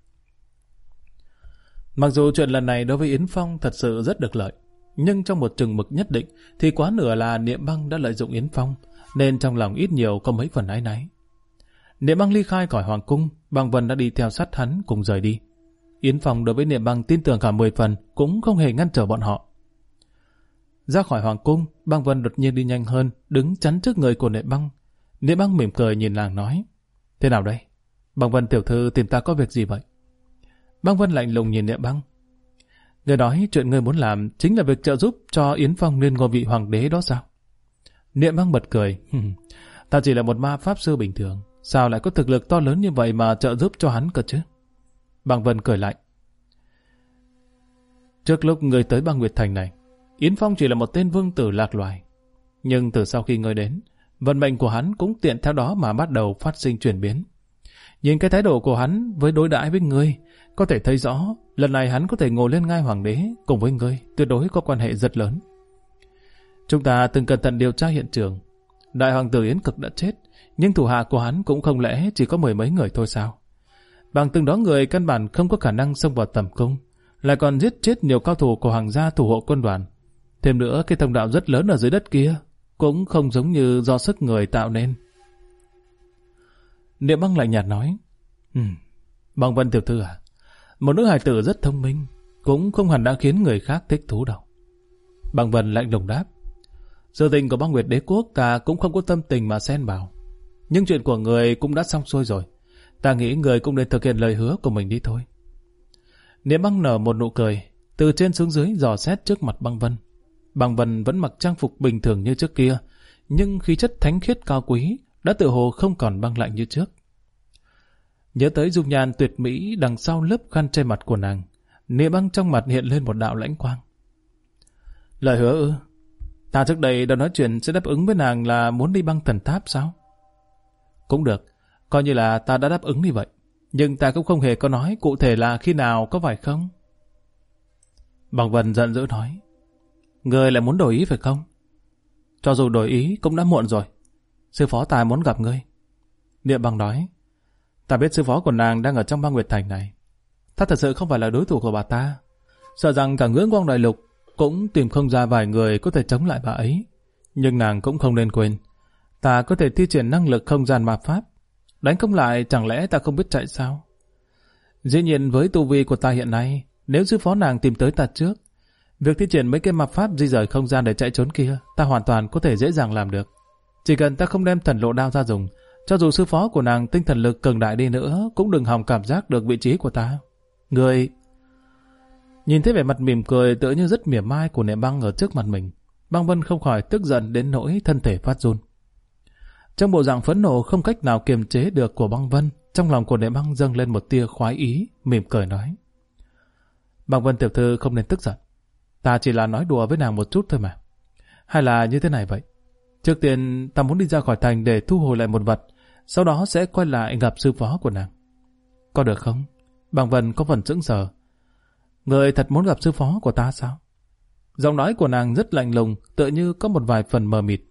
Mặc dù chuyện lần này đối với Yến Phong thật sự rất được lợi, nhưng trong một chừng mực nhất định thì quá nửa là Niệm Băng đã lợi dụng Yến Phong, nên trong lòng ít nhiều có mấy phần áy náy. Niệm Băng ly khai khỏi hoàng cung, Băng Vân đã đi theo sát hắn cùng rời đi. Yến Phong đối với Niệm Băng tin tưởng cả 10 phần, cũng không hề ngăn trở bọn họ. Ra khỏi hoàng cung, Băng Vân đột nhiên đi nhanh hơn, đứng chắn trước người của Niệm Băng. Niệm Băng mỉm cười nhìn nàng nói: Thế nào đây? Băng Vân tiểu thư tìm ta có việc gì vậy? Băng Vân lạnh lùng nhìn Niệm Băng: Người nói chuyện ngươi muốn làm chính là việc trợ giúp cho Yến Phong lên ngôi vị hoàng đế đó sao? Niệm Băng bật cười: Ta chỉ là một ma pháp sư bình thường, sao lại có thực lực to lớn như vậy mà trợ giúp cho hắn cơ chứ? Băng Vân cười lạnh: Trước lúc ngươi tới Băng Nguyệt Thành này, Yến Phong chỉ là một tên vương tử lạc loài. Nhưng từ sau khi ngươi đến, vận mệnh của hắn cũng tiện theo đó mà bắt đầu phát sinh chuyển biến. Nhìn cái thái độ của hắn với đối đãi với ngươi, có thể thấy rõ lần này hắn có thể ngồi lên ngai hoàng đế cùng với ngươi, tuyệt đối có quan hệ rất lớn. Chúng ta từng cẩn thận điều tra hiện trường. Đại hoàng tử Yến Cực đã chết, nhưng thủ hạ của hắn cũng không lẽ chỉ có 10 mấy người thôi sao? Bằng từng đó người căn bản không có khả năng xông vào tầm cung, lại còn giết chết nhiều cao thủ của hoàng gia thủ hộ quân đoàn. Thêm nữa, cái thông đạo rất lớn ở dưới đất kia cũng không giống như do sức người tạo nên. Niệm Băng lạnh nhạt nói, Băng Vân tiểu thư à, một nữ hài tử rất thông minh, cũng không hẳn đã khiến người khác thích thú đâu. Băng Vân lạnh lùng đáp, sự tình của Băng Nguyệt Đế Quốc ta cũng không có tâm tình mà xen vào. Nhưng chuyện của người cũng đã xong xuôi rồi. Ta nghĩ người cũng nên thực hiện lời hứa của mình đi thôi. Niệm Băng nở một nụ cười, từ trên xuống dưới dò xét trước mặt Băng Vân. Băng Vân vẫn mặc trang phục bình thường như trước kia, nhưng khí chất thánh khiết cao quý đã tự hồ không còn băng lạnh như trước. Nhớ tới dung nhan tuyệt mỹ đằng sau lớp khăn che mặt của nàng, Niệm Băng trong mặt hiện lên một đạo lãnh quang. Lời hứa ư? Ta trước đây đã nói chuyện sẽ đáp ứng với nàng là muốn đi Băng Thần Tháp sao? Cũng được, coi như là ta đã đáp ứng như vậy. Nhưng ta cũng không hề có nói cụ thể là khi nào, có phải không? Băng Vân giận dữ nói, người lại muốn đổi ý phải không? Cho dù đổi ý cũng đã muộn rồi. Sư phó ta muốn gặp ngươi. Niệm Băng nói, ta biết sư phó của nàng đang ở trong Băng Nguyệt Thành này. Ta thật sự không phải là đối thủ của bà ta. Sợ rằng cả Ngưỡng Quang Đại Lục cũng tìm không ra vài người có thể chống lại bà ấy. Nhưng nàng cũng không nên quên, ta có thể thi triển năng lực không gian ma pháp. Đánh không lại chẳng lẽ ta không biết chạy sao? Dĩ nhiên với tu vi của ta hiện nay, nếu sư phó nàng tìm tới ta trước, việc thi triển mấy cái ma pháp di rời không gian để chạy trốn kia, ta hoàn toàn có thể dễ dàng làm được. Chỉ cần ta không đem thần lộ đao ra dùng, cho dù sư phó của nàng tinh thần lực cường đại đi nữa, cũng đừng hòng cảm giác được vị trí của ta. Người... Nhìn thấy vẻ mặt mỉm cười tựa như rất mỉa mai của Niệm Băng ở trước mặt mình, Băng Vân không khỏi tức giận đến nỗi thân thể phát run. Trong bộ dạng phẫn nộ không cách nào kiềm chế được của Băng Vân, trong lòng của Niệm Băng dâng lên một tia khoái ý, mỉm cười nói, Băng Vân tiểu thư không nên tức giận, ta chỉ là nói đùa với nàng một chút thôi mà. Hay là như thế này vậy, trước tiên ta muốn đi ra khỏi thành để thu hồi lại một vật, sau đó sẽ quay lại gặp sư phó của nàng. Có được không? Băng Vân có phần sững sờ. Người thật muốn gặp sư phó của ta sao? Giọng nói của nàng rất lạnh lùng, tựa như có một vài phần mờ mịt.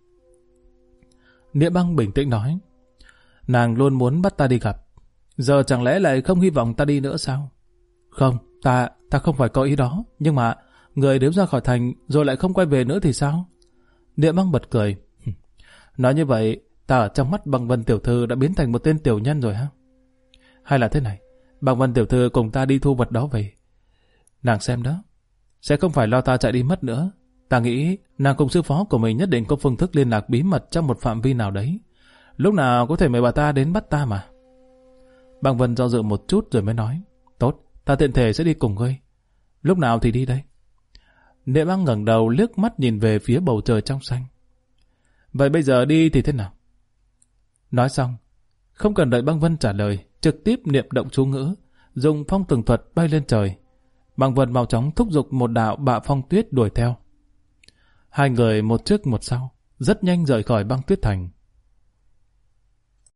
Niệm Băng bình tĩnh nói, nàng luôn muốn bắt ta đi gặp, giờ chẳng lẽ lại không hy vọng ta đi nữa sao? Không, ta không phải có ý đó, nhưng mà người nếu ra khỏi thành rồi lại không quay về nữa thì sao? Niệm Băng bật cười. Nói như vậy, ta ở trong mắt Băng Vân tiểu thư đã biến thành một tên tiểu nhân rồi hả? Hay là thế này, Băng Vân tiểu thư cùng ta đi thu vật đó về. Nàng xem đó, sẽ không phải lo ta chạy đi mất nữa. Ta nghĩ nàng cùng sư phó của mình nhất định có phương thức liên lạc bí mật trong một phạm vi nào đấy. Lúc nào có thể mời bà ta đến bắt ta mà. Băng Vân do dự một chút rồi mới nói, tốt, ta tiện thể sẽ đi cùng ngươi. Lúc nào thì đi đây? Niệm Băng ngẩng đầu liếc mắt nhìn về phía bầu trời trong xanh. Vậy bây giờ đi thì thế nào? Nói xong, không cần đợi Băng Vân trả lời, trực tiếp niệm động chú ngữ, dùng phong tường thuật bay lên trời. Băng Vân mau chóng thúc giục một đạo bạo phong tuyết đuổi theo. Hai người một trước một sau, rất nhanh rời khỏi Băng Tuyết Thành.